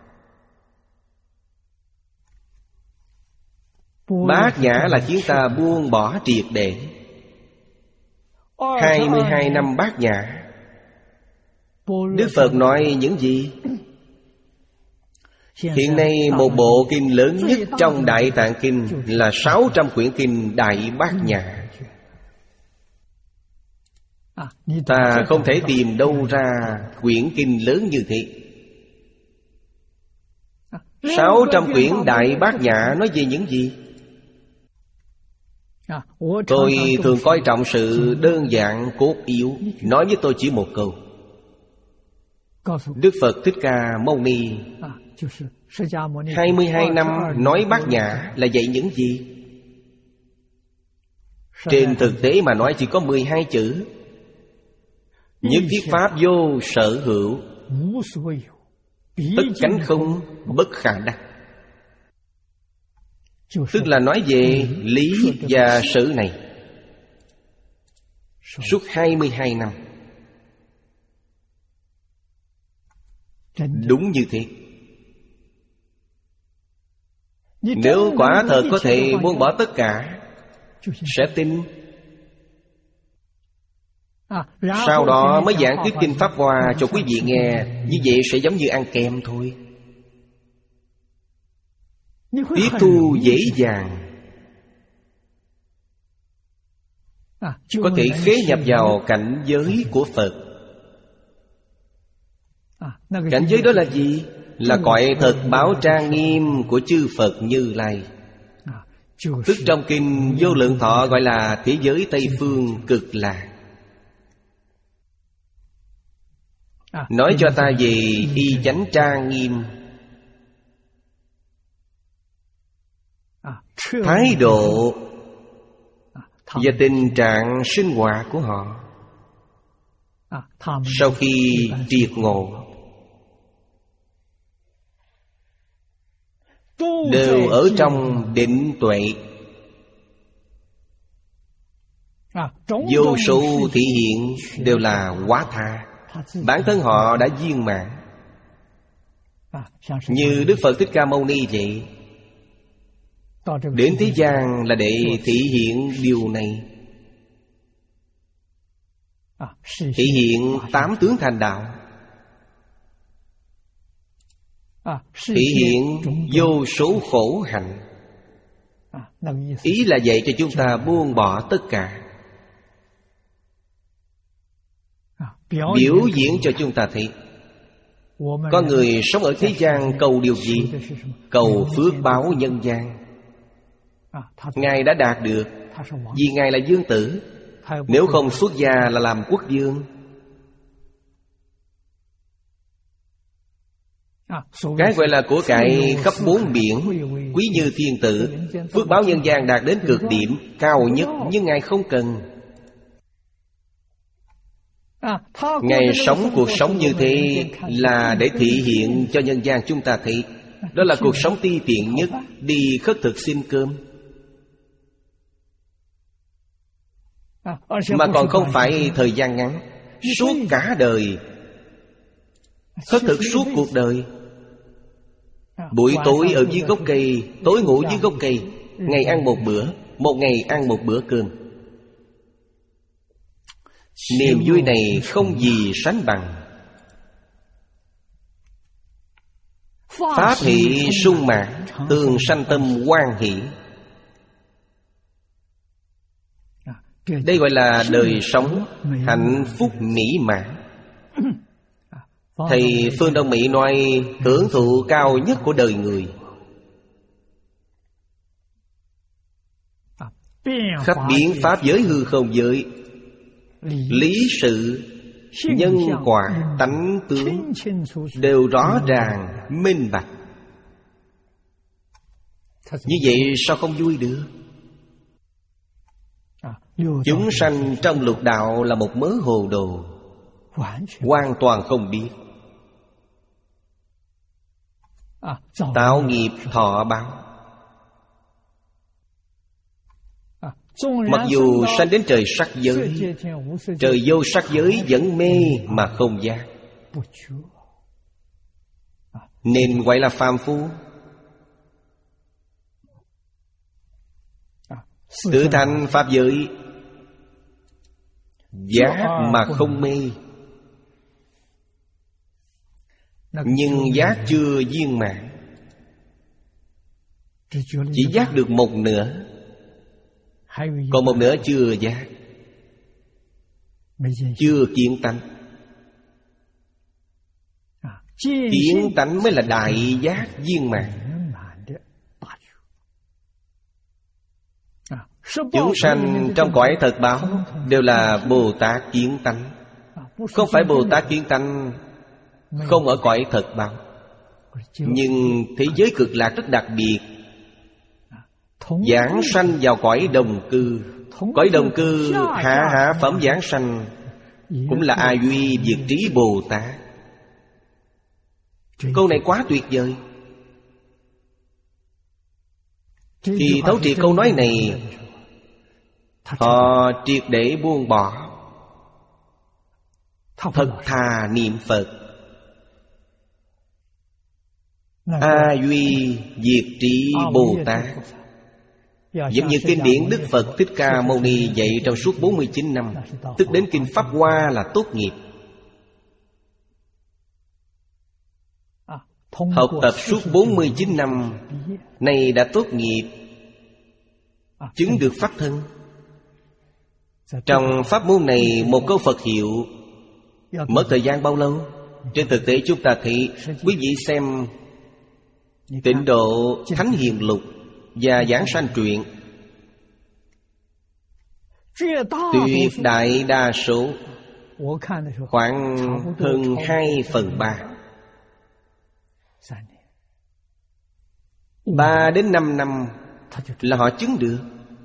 Bát Nhã là khiến ta buông bỏ triệt để. Hai mươi hai năm Bát Nhã, Đức Phật nói những gì? Hiện nay một bộ kinh lớn nhất trong Đại Tạng Kinh là sáu trăm quyển kinh Đại Bát Nhã. Ta không thể tìm đâu ra quyển kinh lớn như thế. Sáu trăm quyển Đại Bát Nhã nói về những gì? Tôi thường coi trọng sự đơn giản cốt yếu. Nói với tôi chỉ một câu: Đức Phật Thích Ca Mâu Ni hai mươi hai năm nói Bát Nhã là dạy những gì? Trên thực tế mà nói chỉ có mười hai chữ: nhất thiết pháp vô sở hữu, tất cánh không, bất khả đắc. Tức là nói về lý và sự này suốt hai mươi hai năm. Đúng như thế. Nếu quả thật có thể buông bỏ tất cả, sẽ tin. Sau đó mới giảng tiếp kinh Pháp Hoa cho quý vị nghe. Như vậy sẽ giống như ăn kem thôi, tiếp thu dễ dàng, có thể khế nhập vào cảnh giới của Phật. Cảnh giới đó là gì? Là cõi thật báo trang nghiêm của chư Phật Như Lai. Tức trong kinh Vô Lượng Thọ gọi là thế giới Tây Phương Cực Lạc. Nói cho ta về y chánh trang nghiêm, thái độ và tình trạng sinh hoạt của họ sau khi triệt ngộ, đều ở trong định tuệ. Vô số thị hiện đều là quá tha, bản thân họ đã viên mãn. Như Đức Phật Thích Ca Mâu Ni vậy, đến thế gian là để thị hiện điều này, thị hiện tám tướng thành đạo, thị hiện vô số khổ hạnh. Ý là dạy cho chúng ta buông bỏ tất cả, biểu diễn cho chúng ta thấy có người sống ở thế gian cầu điều gì? Cầu phước báo nhân gian. Ngài đã đạt được, vì Ngài là vương tử. Nếu không xuất gia là làm quốc vương. Cái gọi là của cải khắp bốn biển, quý như thiên tử, phước báo nhân gian đạt đến cực điểm cao nhất, nhưng Ngài không cần. Ngài sống cuộc sống như thế là để thị hiện cho nhân gian chúng ta thấy đó là cuộc sống ti tiện nhất, đi khất thực xin cơm. Mà còn không phải thời gian ngắn, suốt cả đời, khất thực suốt cuộc đời. Buổi tối ở dưới gốc cây, tối ngủ dưới gốc cây, ngày ăn một bữa, một ngày ăn một bữa cơm. Niềm vui này không gì sánh bằng. Pháp hỷ sung mãn, tường sanh tâm hoan hỷ. Đây gọi là đời sống hạnh phúc mỹ mãn. Thầy Phương Đông Mỹ nói hưởng thụ cao nhất của đời người. Khắp biến pháp giới hư không giới, lý sự, nhân quả, tánh tướng đều rõ ràng, minh bạch. Như vậy sao không vui được? Chúng sanh trong lục đạo là một mớ hồ đồ, hoàn toàn không biết. Tạo nghiệp thọ báo. Mặc dù sanh đến trời sắc giới, trời vô sắc giới vẫn mê mà không giác, nên gọi là phàm phu. Tự thành pháp giới, giác mà không mê, nhưng giác chưa viên mãn, chỉ giác được một nửa, còn một nửa chưa giác, chưa kiến tánh. Kiến tánh mới là đại giác viên mãn. Chúng sanh trong cõi thật báo đều là Bồ Tát kiến tánh. Không phải Bồ Tát kiến tánh không ở cõi thật báo. Nhưng thế giới cực lạc rất đặc biệt, giảng sanh vào cõi đồng cư. Cõi đồng cư hạ hạ phẩm giảng sanh cũng là A Duy Diệt Trí Bồ Tát. Câu này quá tuyệt vời. Khi thấu triệt câu nói này, họ triệt để buông bỏ, thật thà niệm Phật. A Duy Diệt Trí Bồ Tát, giống như kinh điển Đức Phật Thích Ca Mâu Ni dạy trong suốt bốn mươi chín năm, tức đến kinh Pháp Hoa là tốt nghiệp. Học tập suốt bốn mươi chín năm, này đã tốt nghiệp, chứng được Pháp thân. Trong pháp môn này, một câu Phật hiệu mất thời gian bao lâu? Trên thực tế chúng ta thấy, quý vị xem Tịnh Độ Thánh Hiền Lục và Giảng Sanh Truyện, tuyệt đại đa số, khoảng hơn hai phần ba, ba đến năm năm là họ chứng được.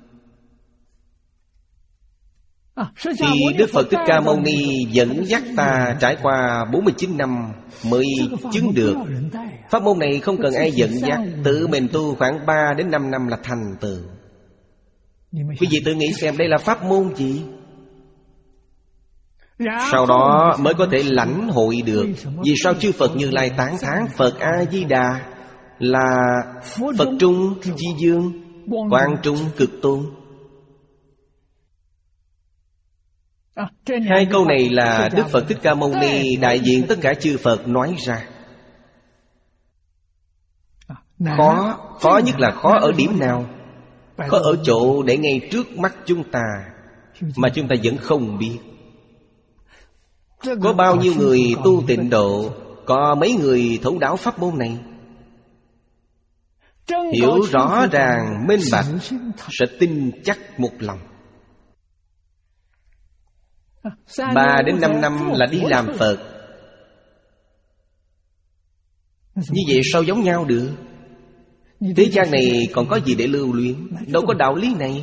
Thì Đức Phật Thích Ca Mâu Ni dẫn dắt ta trải qua bốn mươi chín năm mới chứng được. Pháp môn này không cần ai dẫn dắt, tự mình tu khoảng ba đến năm năm là thành tựu. Quý vị tự nghĩ xem đây là pháp môn gì? Sau đó mới có thể lãnh hội được. Vì sao chư Phật Như Lai tán thán Phật A-di-đà là Phật Trung Chi Dương, Quang Trung Cực Tôn? Hai câu này là Đức Phật Thích Ca Mâu Ni đại diện tất cả chư Phật nói ra. Khó, khó nhất là khó ở điểm nào? Khó ở chỗ để ngay trước mắt chúng ta mà chúng ta vẫn không biết. Có bao nhiêu người tu Tịnh Độ, có mấy người thấu đáo pháp môn này, hiểu rõ ràng minh bạch, sẽ tin chắc một lòng. Ba đến năm năm là đi làm Phật. Như vậy sao giống nhau được? Thế gian này còn có gì để lưu luyến? Đâu có đạo lý này.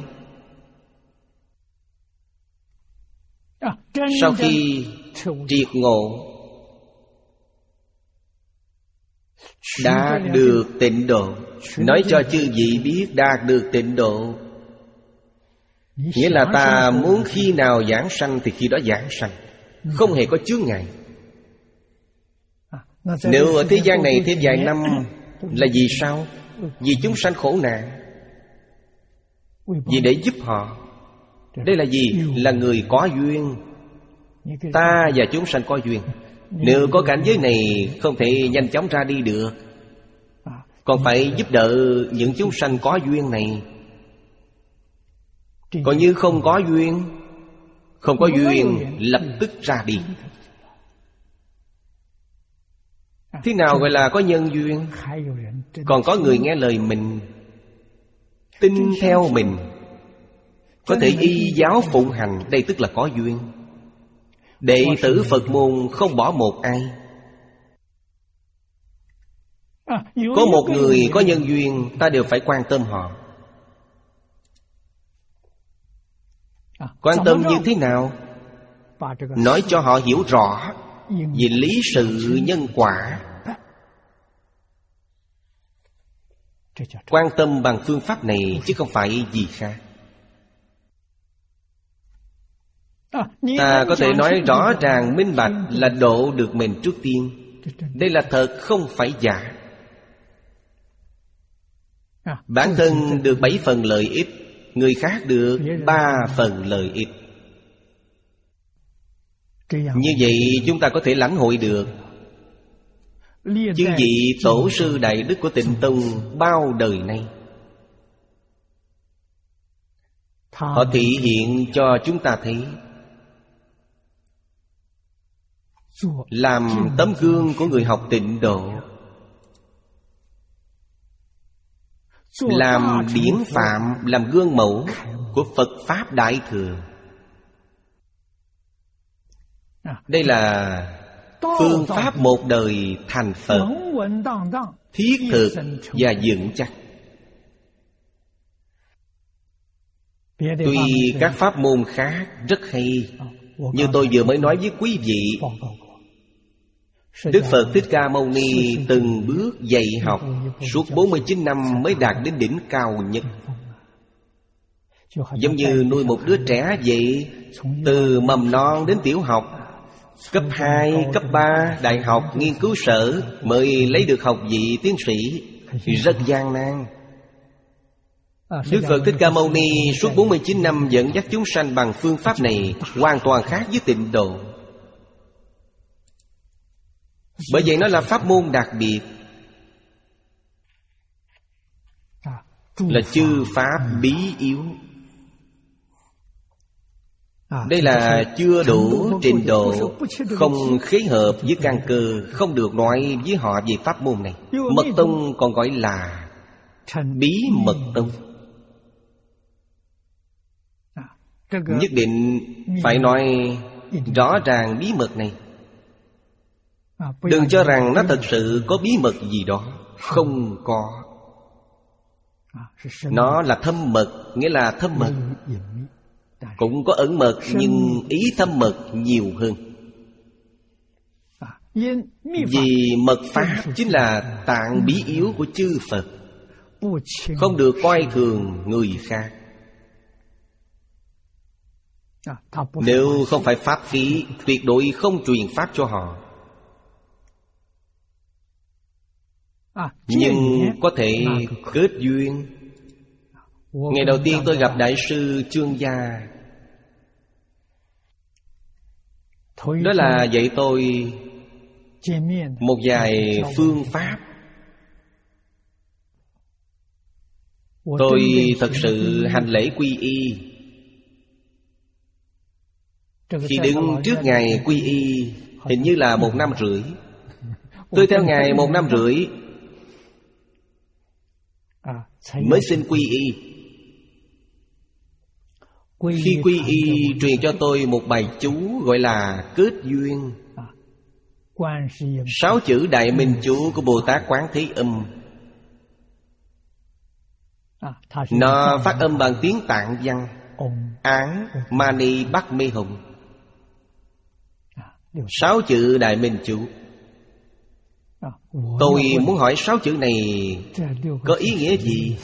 Sau khi triệt ngộ, đạt được Tịnh Độ, nói cho chư vị biết đạt được Tịnh Độ, nghĩa là ta muốn khi nào giảng sanh thì khi đó giảng sanh, không hề có chướng ngại. Nếu ở thế gian này thêm vài năm là vì sao? Vì chúng sanh khổ nạn, vì để giúp họ. Đây là gì? Là người có duyên. Ta và chúng sanh có duyên. Nếu có cảnh giới này không thể nhanh chóng ra đi được, còn phải giúp đỡ những chúng sanh có duyên này. Còn như không có duyên, không có duyên lập tức ra đi. Thế nào gọi là có nhân duyên? Còn có người nghe lời mình, tin theo mình, có thể y giáo phụng hành. Đây tức là có duyên. Đệ tử Phật môn không bỏ một ai. Có một người có nhân duyên, ta đều phải quan tâm họ. Quan tâm như thế nào? Nói cho họ hiểu rõ về lý sự nhân quả. Quan tâm bằng phương pháp này chứ không phải gì khác. Ta có thể nói rõ ràng minh bạch là độ được mình trước tiên. Đây là thật, không phải giả. Bản thân được bảy phần lợi ích, người khác được ba phần lợi ích. Như vậy chúng ta có thể lãnh hội được. Chư vị tổ sư đại đức của Tịnh Tông bao đời nay, họ thị hiện cho chúng ta thấy, làm tấm gương của người học Tịnh Độ, làm điển phạm, làm gương mẫu của Phật Pháp Đại Thừa. Đây là phương pháp một đời thành Phật, thiết thực và vững chắc. Tuy các pháp môn khác rất hay, như tôi vừa mới nói với quý vị, Đức Phật Thích Ca Mâu Ni từng bước dạy học suốt bốn mươi chín năm mới đạt đến đỉnh cao nhất. Giống như nuôi một đứa trẻ vậy, từ mầm non đến tiểu học, cấp hai, cấp ba, đại học, nghiên cứu sở mới lấy được học vị tiến sĩ, rất gian nan. Đức Phật Thích Ca Mâu Ni suốt bốn mươi chín năm dẫn dắt chúng sanh bằng phương pháp này, hoàn toàn khác với Tịnh Độ. Bởi vậy nó là pháp môn đặc biệt, là chư pháp bí yếu. Đây là chưa đủ trình độ, không khế hợp với căn cơ, không được nói với họ về pháp môn này. Mật tông còn gọi là bí mật tông. Nhất định phải nói rõ ràng bí mật này. Đừng cho rằng nó thật sự có bí mật gì đó. Không có. Nó là thâm mật, nghĩa là thâm mật. Cũng có ẩn mật, nhưng ý thâm mật nhiều hơn. Vì mật pháp chính là tạng bí yếu của chư Phật, không được coi thường người khác. Nếu không phải pháp khí, tuyệt đối không truyền pháp cho họ. Nhưng có thể kết duyên. Ngày đầu tiên tôi gặp Đại sư Chương Gia, đó là dạy tôi một vài phương pháp. Tôi thật sự hành lễ quy y. Khi đứng trước Ngài quy y, hình như là một năm rưỡi. Tôi theo Ngài một năm rưỡi mới xin quy y. Khi quy y, truyền cho tôi một bài chú gọi là kết duyên. Sáu chữ Đại Minh Chú của Bồ Tát Quán Thế Âm. Nó phát âm bằng tiếng Tạng văn: Án Mani Bắc Mê Hồng. Sáu chữ Đại Minh Chú. Tôi muốn hỏi sáu chữ này có ý nghĩa gì?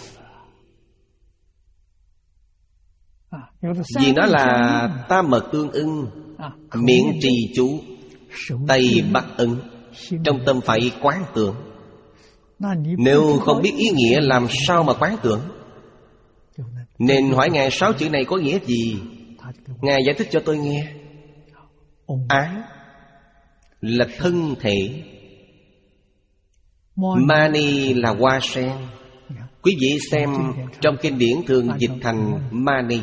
Vì nó là tam mật tương ưng, miệng trì chú, tay bắt ấn, trong tâm phải quán tưởng. Nếu không biết ý nghĩa làm sao mà quán tưởng? Nên hỏi Ngài sáu chữ này có nghĩa gì? Ngài giải thích cho tôi nghe. Án là thân thể, Mani là hoa sen. Quý vị xem trong kinh điển thường dịch thành Mani.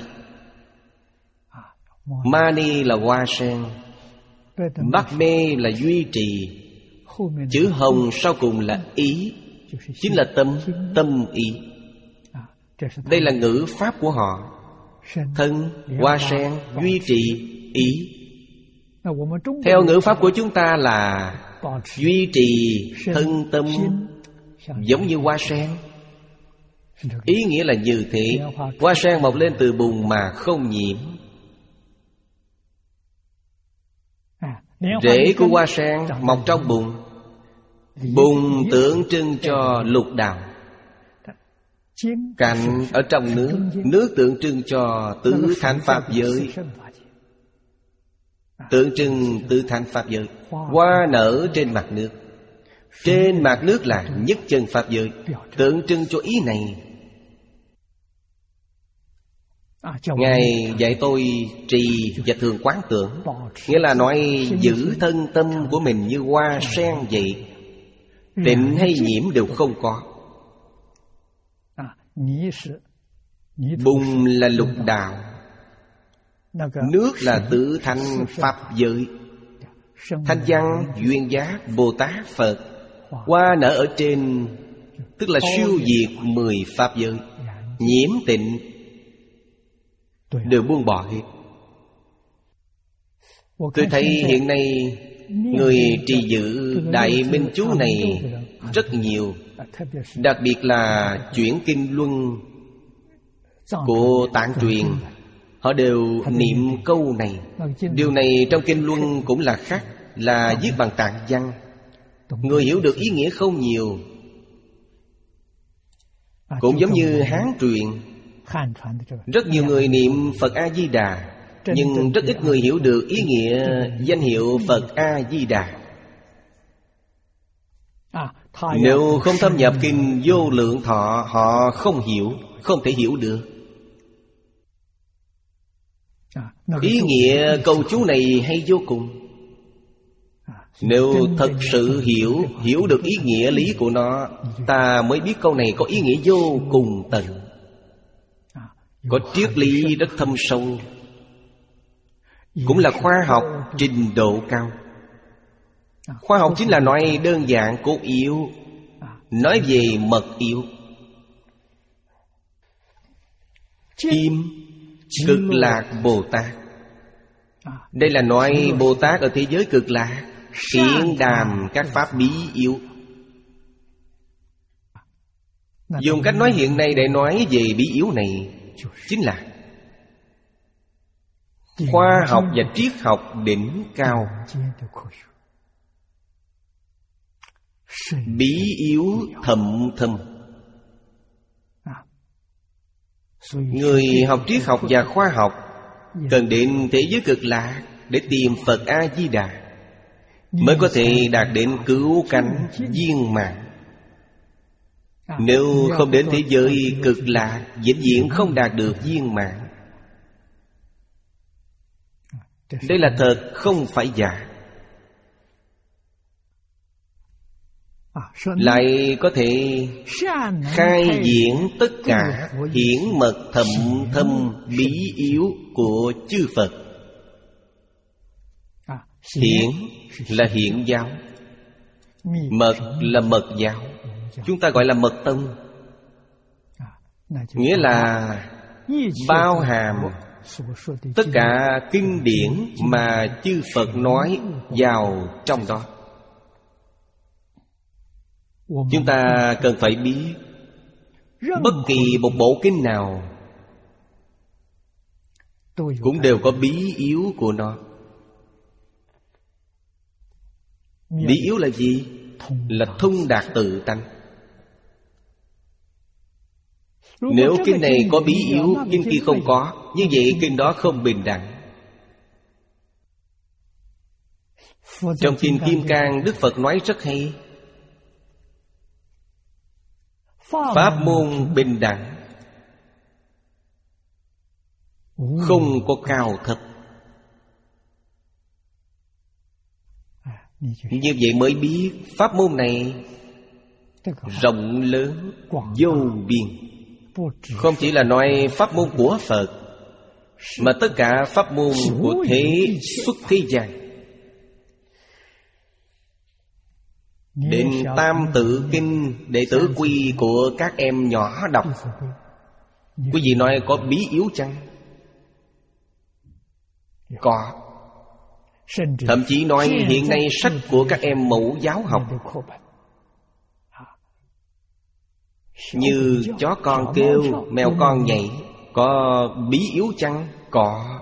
Mani là hoa sen, Bắc Mê là duy trì, chữ hồng sau cùng là ý, chính là tâm, tâm ý. Đây là ngữ pháp của họ. Thân, hoa sen, duy trì, ý. Theo ngữ pháp của chúng ta là duy trì thân tâm giống như hoa sen. Ý nghĩa là như thế. Hoa sen mọc lên từ bùn mà không nhiễm. Rễ của hoa sen mọc trong bùn. Bùn tượng trưng cho lục đạo. Cành ở trong nước, nước tượng trưng cho tứ thánh pháp giới, tượng trưng tứ thánh pháp giới. Hoa nở trên mặt nước, trên mặt nước là nhất chân pháp giới, tượng trưng cho ý này. Ngài dạy tôi trì và thường quán tưởng, nghĩa là nói giữ thân tâm của mình như hoa sen vậy, tịnh hay nhiễm đều không có. Bùn là lục đạo, nước là tứ thánh pháp giới. Thanh văn, duyên giác, Bồ Tát, Phật. Hoa nở ở trên, tức là siêu diệt mười pháp giới. Nhiễm tịnh đều buông bỏ hết. Tôi thấy hiện nay người trì giữ Đại Minh Chú này rất nhiều. Đặc biệt là chuyển kinh luân của Tạng truyền, họ đều niệm câu này. Điều này trong kinh luân cũng là khác, là viết bằng tạng văn. Người hiểu được ý nghĩa không nhiều. Cũng giống như Hán truyền, rất nhiều người niệm Phật A-di-đà, nhưng rất ít người hiểu được ý nghĩa danh hiệu Phật A-di-đà. Nếu không thâm nhập kinh Vô Lượng Thọ, họ không hiểu, không thể hiểu được. Ý nghĩa câu chú này hay vô cùng. Nếu thật sự hiểu, hiểu được ý nghĩa lý của nó, ta mới biết câu này có ý nghĩa vô cùng tận, có triết lý rất thâm sâu, cũng là khoa học trình độ cao. Khoa học chính là nói đơn giản cốt yếu, nói về mật yếu. Kim Cực Lạc Bồ Tát, đây là nói Bồ Tát ở thế giới Cực Lạc hiển đàm các pháp bí yếu. Dùng cách nói hiện nay để nói về bí yếu này, chính là khoa học và triết học đỉnh cao. Bí yếu thậm thâm. Người học triết học và khoa học cần đến thế giới Cực Lạc để tìm Phật A-di-đà, mới có thể đạt đến cứu cánh viên mãn. Nếu không đến thế giới Cực Lạc, vĩnh viễn không đạt được viên mãn. Đây là thật, không phải giả. Lại có thể khai diễn tất cả hiển mật thậm thâm bí yếu của chư Phật. Hiển là hiển giáo, mật là mật giáo, chúng ta gọi là mật tông. Nghĩa là bao hàm tất cả kinh điển mà chư Phật nói vào trong đó. Chúng ta cần phải biết, bất kỳ một bộ kinh nào cũng đều có bí yếu của nó. Bí yếu là gì? Là thông đạt tự tánh. Nếu kinh này có bí yếu, kinh kia không có, như vậy kinh đó không bình đẳng. Trong kinh Kim Cang, Đức Phật nói rất hay: pháp môn bình đẳng, không có cao thấp. Như vậy mới biết pháp môn này rộng lớn vô biên. Không chỉ là nói pháp môn của Phật, mà tất cả pháp môn của thế xuất thế gian. Đến Tam Tự Kinh, đệ tử quy của các em nhỏ đọc, quý vị nói có bí yếu chăng? Có. Thậm chí nói hiện nay sách của các em mẫu giáo học, như chó con kêu, mèo con nhảy, có bí yếu chăng? Có.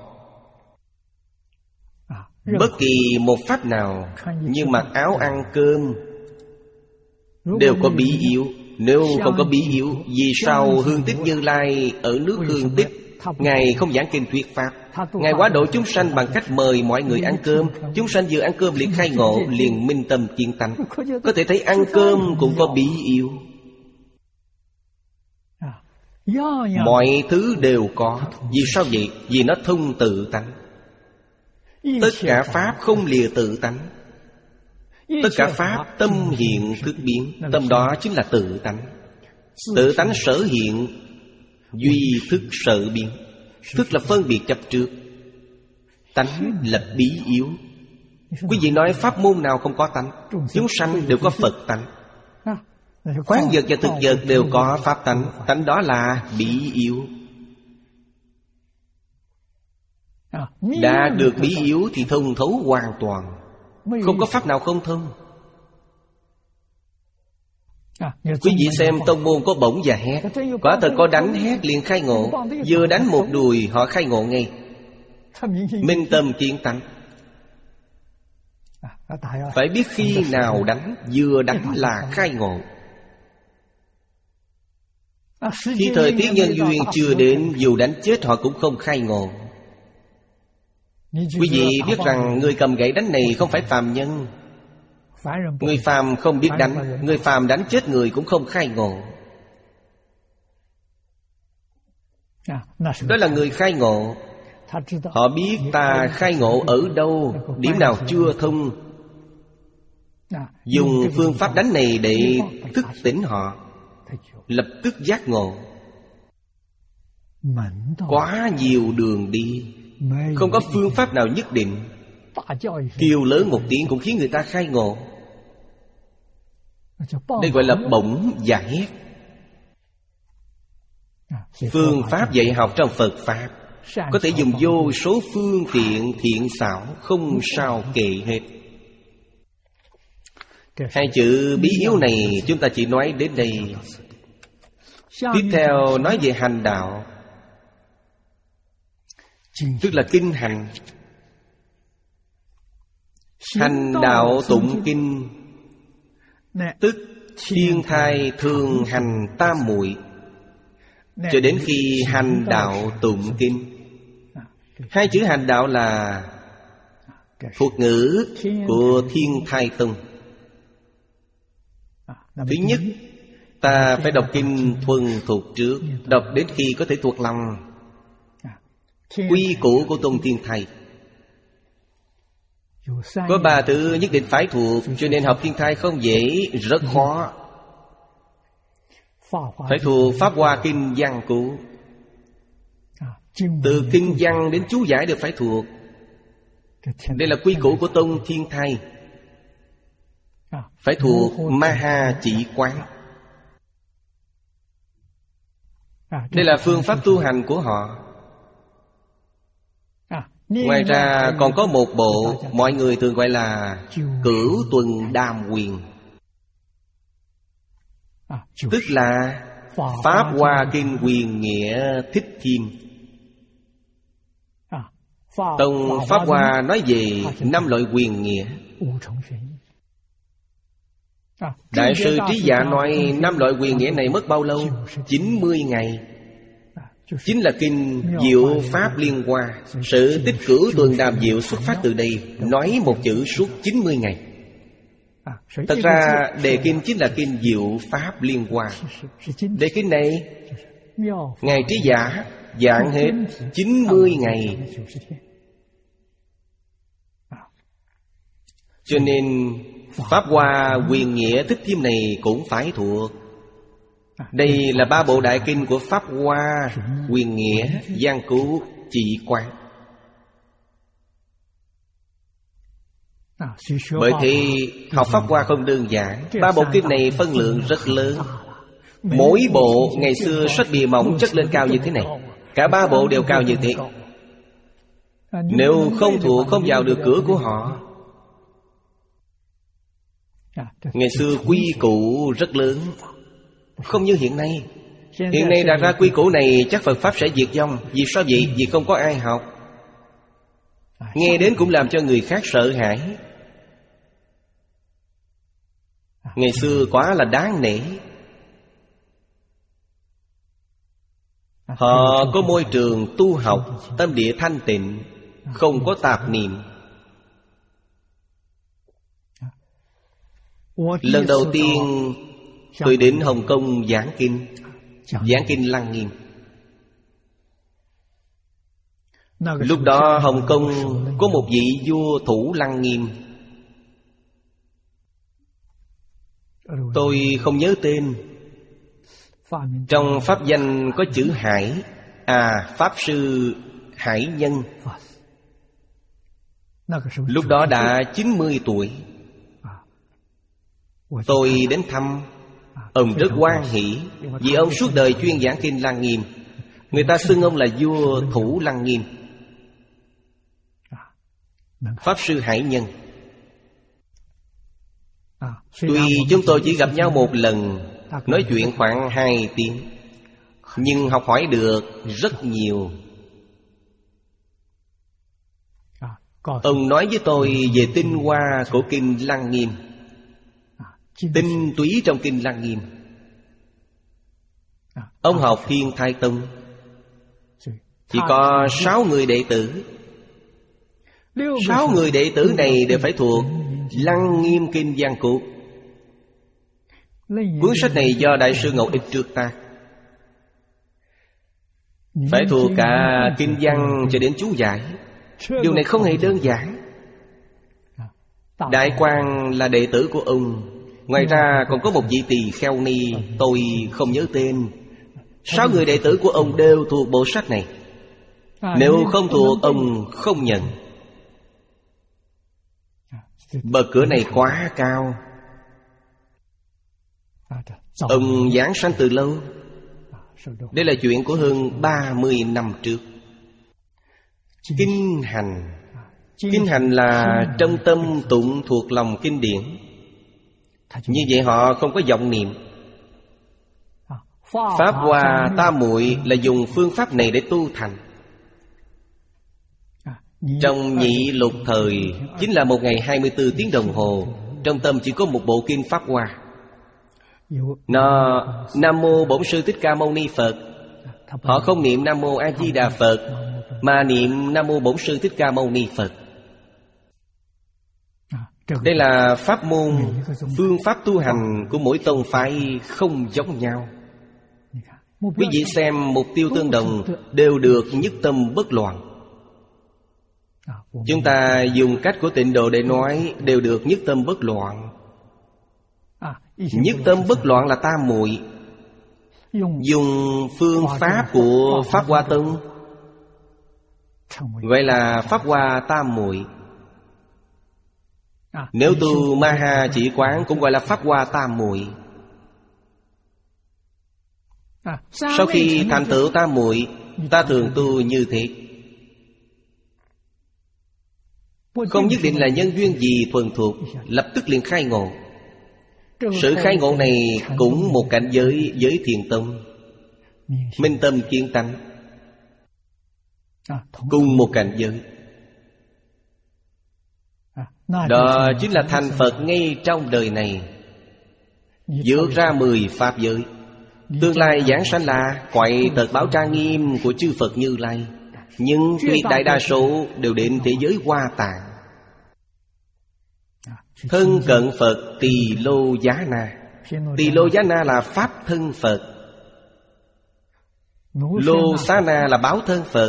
Bất kỳ một pháp nào, như mặc áo ăn cơm, đều có bí yếu. Nếu không có bí yếu, vì sao Hương Tích Như Lai ở nước Hương Tích, Ngài không giảng kinh thuyết pháp? Ngài hóa độ chúng sanh bằng cách mời mọi người ăn cơm. Chúng sanh vừa ăn cơm liền khai ngộ, liền minh tâm kiến tánh. Có thể thấy ăn cơm cũng có bí yếu. Mọi thứ đều có. Vì sao vậy? Vì nó thông tự tánh. Tất cả pháp không lìa tự tánh. Tất cả pháp tâm hiện thức biến. Tâm đó chính là tự tánh. Tự tánh sở hiện, duy thức sở biến. Thức là phân biệt chấp trước, tánh là bí yếu. Quý vị nói pháp môn nào không có tánh? Chúng sanh đều có Phật tánh. Khoáng vật và thực vật đều có pháp tánh. Tánh đó là bí yếu. Đã được bí yếu thì thông thấu hoàn toàn. Không có pháp nào không thông. Quý vị xem tông môn có bổng và hét. Quả thật có đánh hét liền khai ngộ. Vừa đánh một đùi họ khai ngộ ngay. Minh tâm kiến tánh. Phải biết khi nào đánh. Vừa đánh là khai ngộ. Khi thời tiết nhân duyên chưa đến, dù đánh chết họ cũng không khai ngộ. Quý vị biết rằng người cầm gậy đánh này không phải phàm nhân. Người phàm không biết đánh. Người phàm đánh chết người cũng không khai ngộ. Đó là người khai ngộ. Họ biết ta khai ngộ ở đâu, điểm nào chưa thông. Dùng phương pháp đánh này để thức tỉnh họ, lập tức giác ngộ. Quá nhiều đường đi, không có phương pháp nào nhất định. Kêu lớn một tiếng cũng khiến người ta khai ngộ. Đây gọi là bổng và hét. Phương pháp dạy học trong Phật Pháp có thể dùng vô số phương tiện thiện xảo, không sao kể hết. Hai chữ bí yếu này chúng ta chỉ nói đến đây. Tiếp theo nói về hành đạo, tức là kinh hành. Hành đạo tụng kinh, tức thiên thai thường hành tam muội, cho đến khi hành đạo tụng kinh. Hai chữ hành đạo là thuật ngữ của Thiên Thai Tông. Thứ nhất, ta phải đọc kinh thuần thuộc trước, đọc đến khi có thể thuộc lòng. Quy củ của Tông Thiên Thai có ba thứ nhất định phải thuộc, cho nên học Thiên Thai không dễ, rất khó. Phải thuộc Pháp Hoa Kinh văn cú. Từ kinh văn đến chú giải đều phải thuộc. Đây là quy củ của Tông Thiên Thai. Phải thuộc Maha Chỉ Quán. Đây là phương pháp tu hành của họ. Ngoài ra còn có một bộ mọi người thường gọi là Cửu Tuần Đàm Quyền, tức là Pháp Hoa Kinh Quyền Nghĩa Thích Thiên. Tông Pháp Hoa nói về năm loại quyền nghĩa. Đại sư Trí Dạ nói năm loại quyền nghĩa này mất bao lâu? chín mươi ngày. Chính là kinh Diệu Pháp Liên Hoa. Sự tích Cửu Tuần Đàm Diệu xuất phát từ đây. Nói một chữ suốt chín mươi ngày. Thật ra đề kinh chính là kinh Diệu Pháp Liên Hoa. Đề kinh này Ngài Trí Giả giảng hết chín mươi ngày. Cho nên Pháp Hoa Quyền Nghĩa Thích Thiên này cũng phải thuộc. Đây là ba bộ đại kinh của Pháp Hoa, Quyền Nghĩa, Giang Cứu, Chỉ Quán. Bởi thì học Pháp Hoa không đơn giản. Ba bộ kinh này phân lượng rất lớn. Mỗi bộ ngày xưa sách bìa mỏng chất lên cao như thế này. Cả ba bộ đều cao như thế. Nếu không thuộc không vào được cửa của họ. Ngày xưa quy củ rất lớn, không như hiện nay. Hiện nay đặt ra quy củ này chắc Phật Pháp sẽ diệt vong. Vì sao vậy? Vì không có ai học. Nghe đến cũng làm cho người khác sợ hãi. Ngày xưa quá là đáng nể. Họ có môi trường tu học, tâm địa thanh tịnh, không có tạp niệm. Lần đầu tiên tôi đến Hồng Kông giảng kinh, giảng kinh Lăng Nghiêm. Lúc đó Hồng Kông có một vị vua thủ Lăng Nghiêm. Tôi không nhớ tên. Trong pháp danh có chữ Hải. À, Pháp Sư Hải Nhân. Lúc đó đã chín mươi tuổi. Tôi đến thăm. Ông rất hoan hỷ, vì ông suốt đời chuyên giảng kinh Lăng Nghiêm. Người ta xưng ông là vua thủ Lăng Nghiêm, Pháp Sư Hải Nhân. Tuy chúng tôi chỉ gặp nhau một lần, nói chuyện khoảng hai tiếng, nhưng học hỏi được rất nhiều. Ông nói với tôi về tinh hoa của Kinh Lăng Nghiêm, tinh túy trong Kinh Lăng Nghiêm. Ông học Thiên Thai Tông, chỉ có sáu người đệ tử. Sáu người đệ tử này đều phải thuộc Lăng Nghiêm Kinh Văn Cú. Cuốn sách này do Đại sư Ngẫu Ích trước ta. Phải thuộc cả kinh văn cho đến chú giải. Điều này không hề đơn giản. Đại Quang là đệ tử của ông. Ngoài ra còn có một vị tỳ kheo ni, tôi không nhớ tên. Sáu người đệ tử của ông đều thuộc bộ sách này. Nếu không thuộc, ông không nhận. Bậc cửa này quá cao. Ông giảng sanh từ lâu. Đây là chuyện của hơn ba mươi năm trước. Kinh hành. Kinh hành là trong tâm tụng thuộc lòng kinh điển. Như vậy họ không có vọng niệm. Pháp Hoa Tam Muội là dùng phương pháp này để tu thành. Trong nhị lục thời chính là một ngày hai mươi bốn tiếng đồng hồ. Trong tâm chỉ có một bộ kinh Pháp Hoa. Nó Nam Mô Bổn Sư Thích Ca Mâu Ni Phật. Họ không niệm Nam Mô A Di Đà Phật, mà niệm Nam Mô Bổn Sư Thích Ca Mâu Ni Phật. Đây là pháp môn, phương pháp tu hành của mỗi tông phái không giống nhau. Quý vị xem mục tiêu tương đồng, đều được nhất tâm bất loạn. Chúng ta dùng cách của Tịnh Độ để nói, đều được nhất tâm bất loạn. Nhất tâm bất loạn là tam muội. Dùng phương pháp của Pháp Hoa Tông gọi là Pháp Hoa Tam Muội. Nếu tu Maha Chỉ Quán cũng gọi là Pháp Hoa Tam Muội. Sau khi thành tựu tam muội, ta thường tu như thế. Không nhất định là nhân duyên gì thuần thuộc, lập tức liền khai ngộ. Sự khai ngộ này cũng một cảnh giới với thiền tông, minh tâm kiến tánh, cùng một cảnh giới. Đó chính là thành Phật ngay trong đời này, vượt ra mười pháp giới. Tương lai giảng sanh là quậy tật báo trang nghiêm của chư Phật Như Lai. Nhưng tuyệt đại đa số đều đến thế giới Hoa Tạng. Thân cận Phật Tỳ Lô Giá Na. Tỳ Lô Giá Na là pháp thân Phật. Lô Xá Na là báo thân Phật.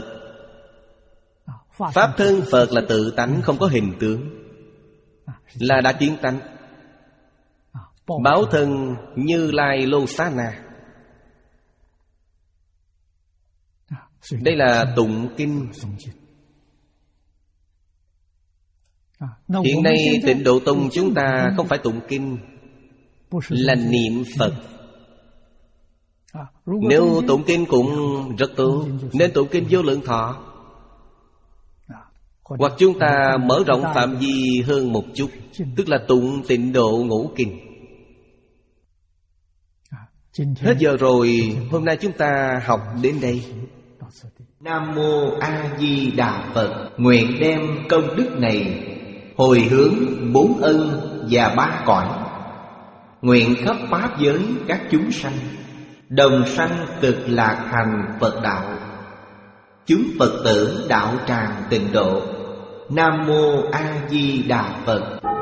Pháp thân Phật là tự tánh, không có hình tướng, là đã kiến tánh. Báo thân Như Lai Lô Xá Na. Đây là tụng kinh. Hiện nay Tịnh Độ Tông chúng ta không phải tụng kinh, là niệm Phật. Nếu tụng kinh cũng rất tốt, nên tụng kinh Vô Lượng Thọ. Hoặc chúng ta mở rộng phạm vi hơn một chút, tức là tụng Tịnh Độ Ngũ Kinh. Hết giờ rồi, hôm nay chúng ta học đến đây. Nam Mô A Di Đà Phật. Nguyện đem công đức này hồi hướng bốn ân và ba cõi. Nguyện khắp pháp giới các chúng sanh đồng sanh cực lạc thành Phật đạo. Chúng Phật tử đạo tràng tịnh độ. Nam Mô A Di Đà Phật.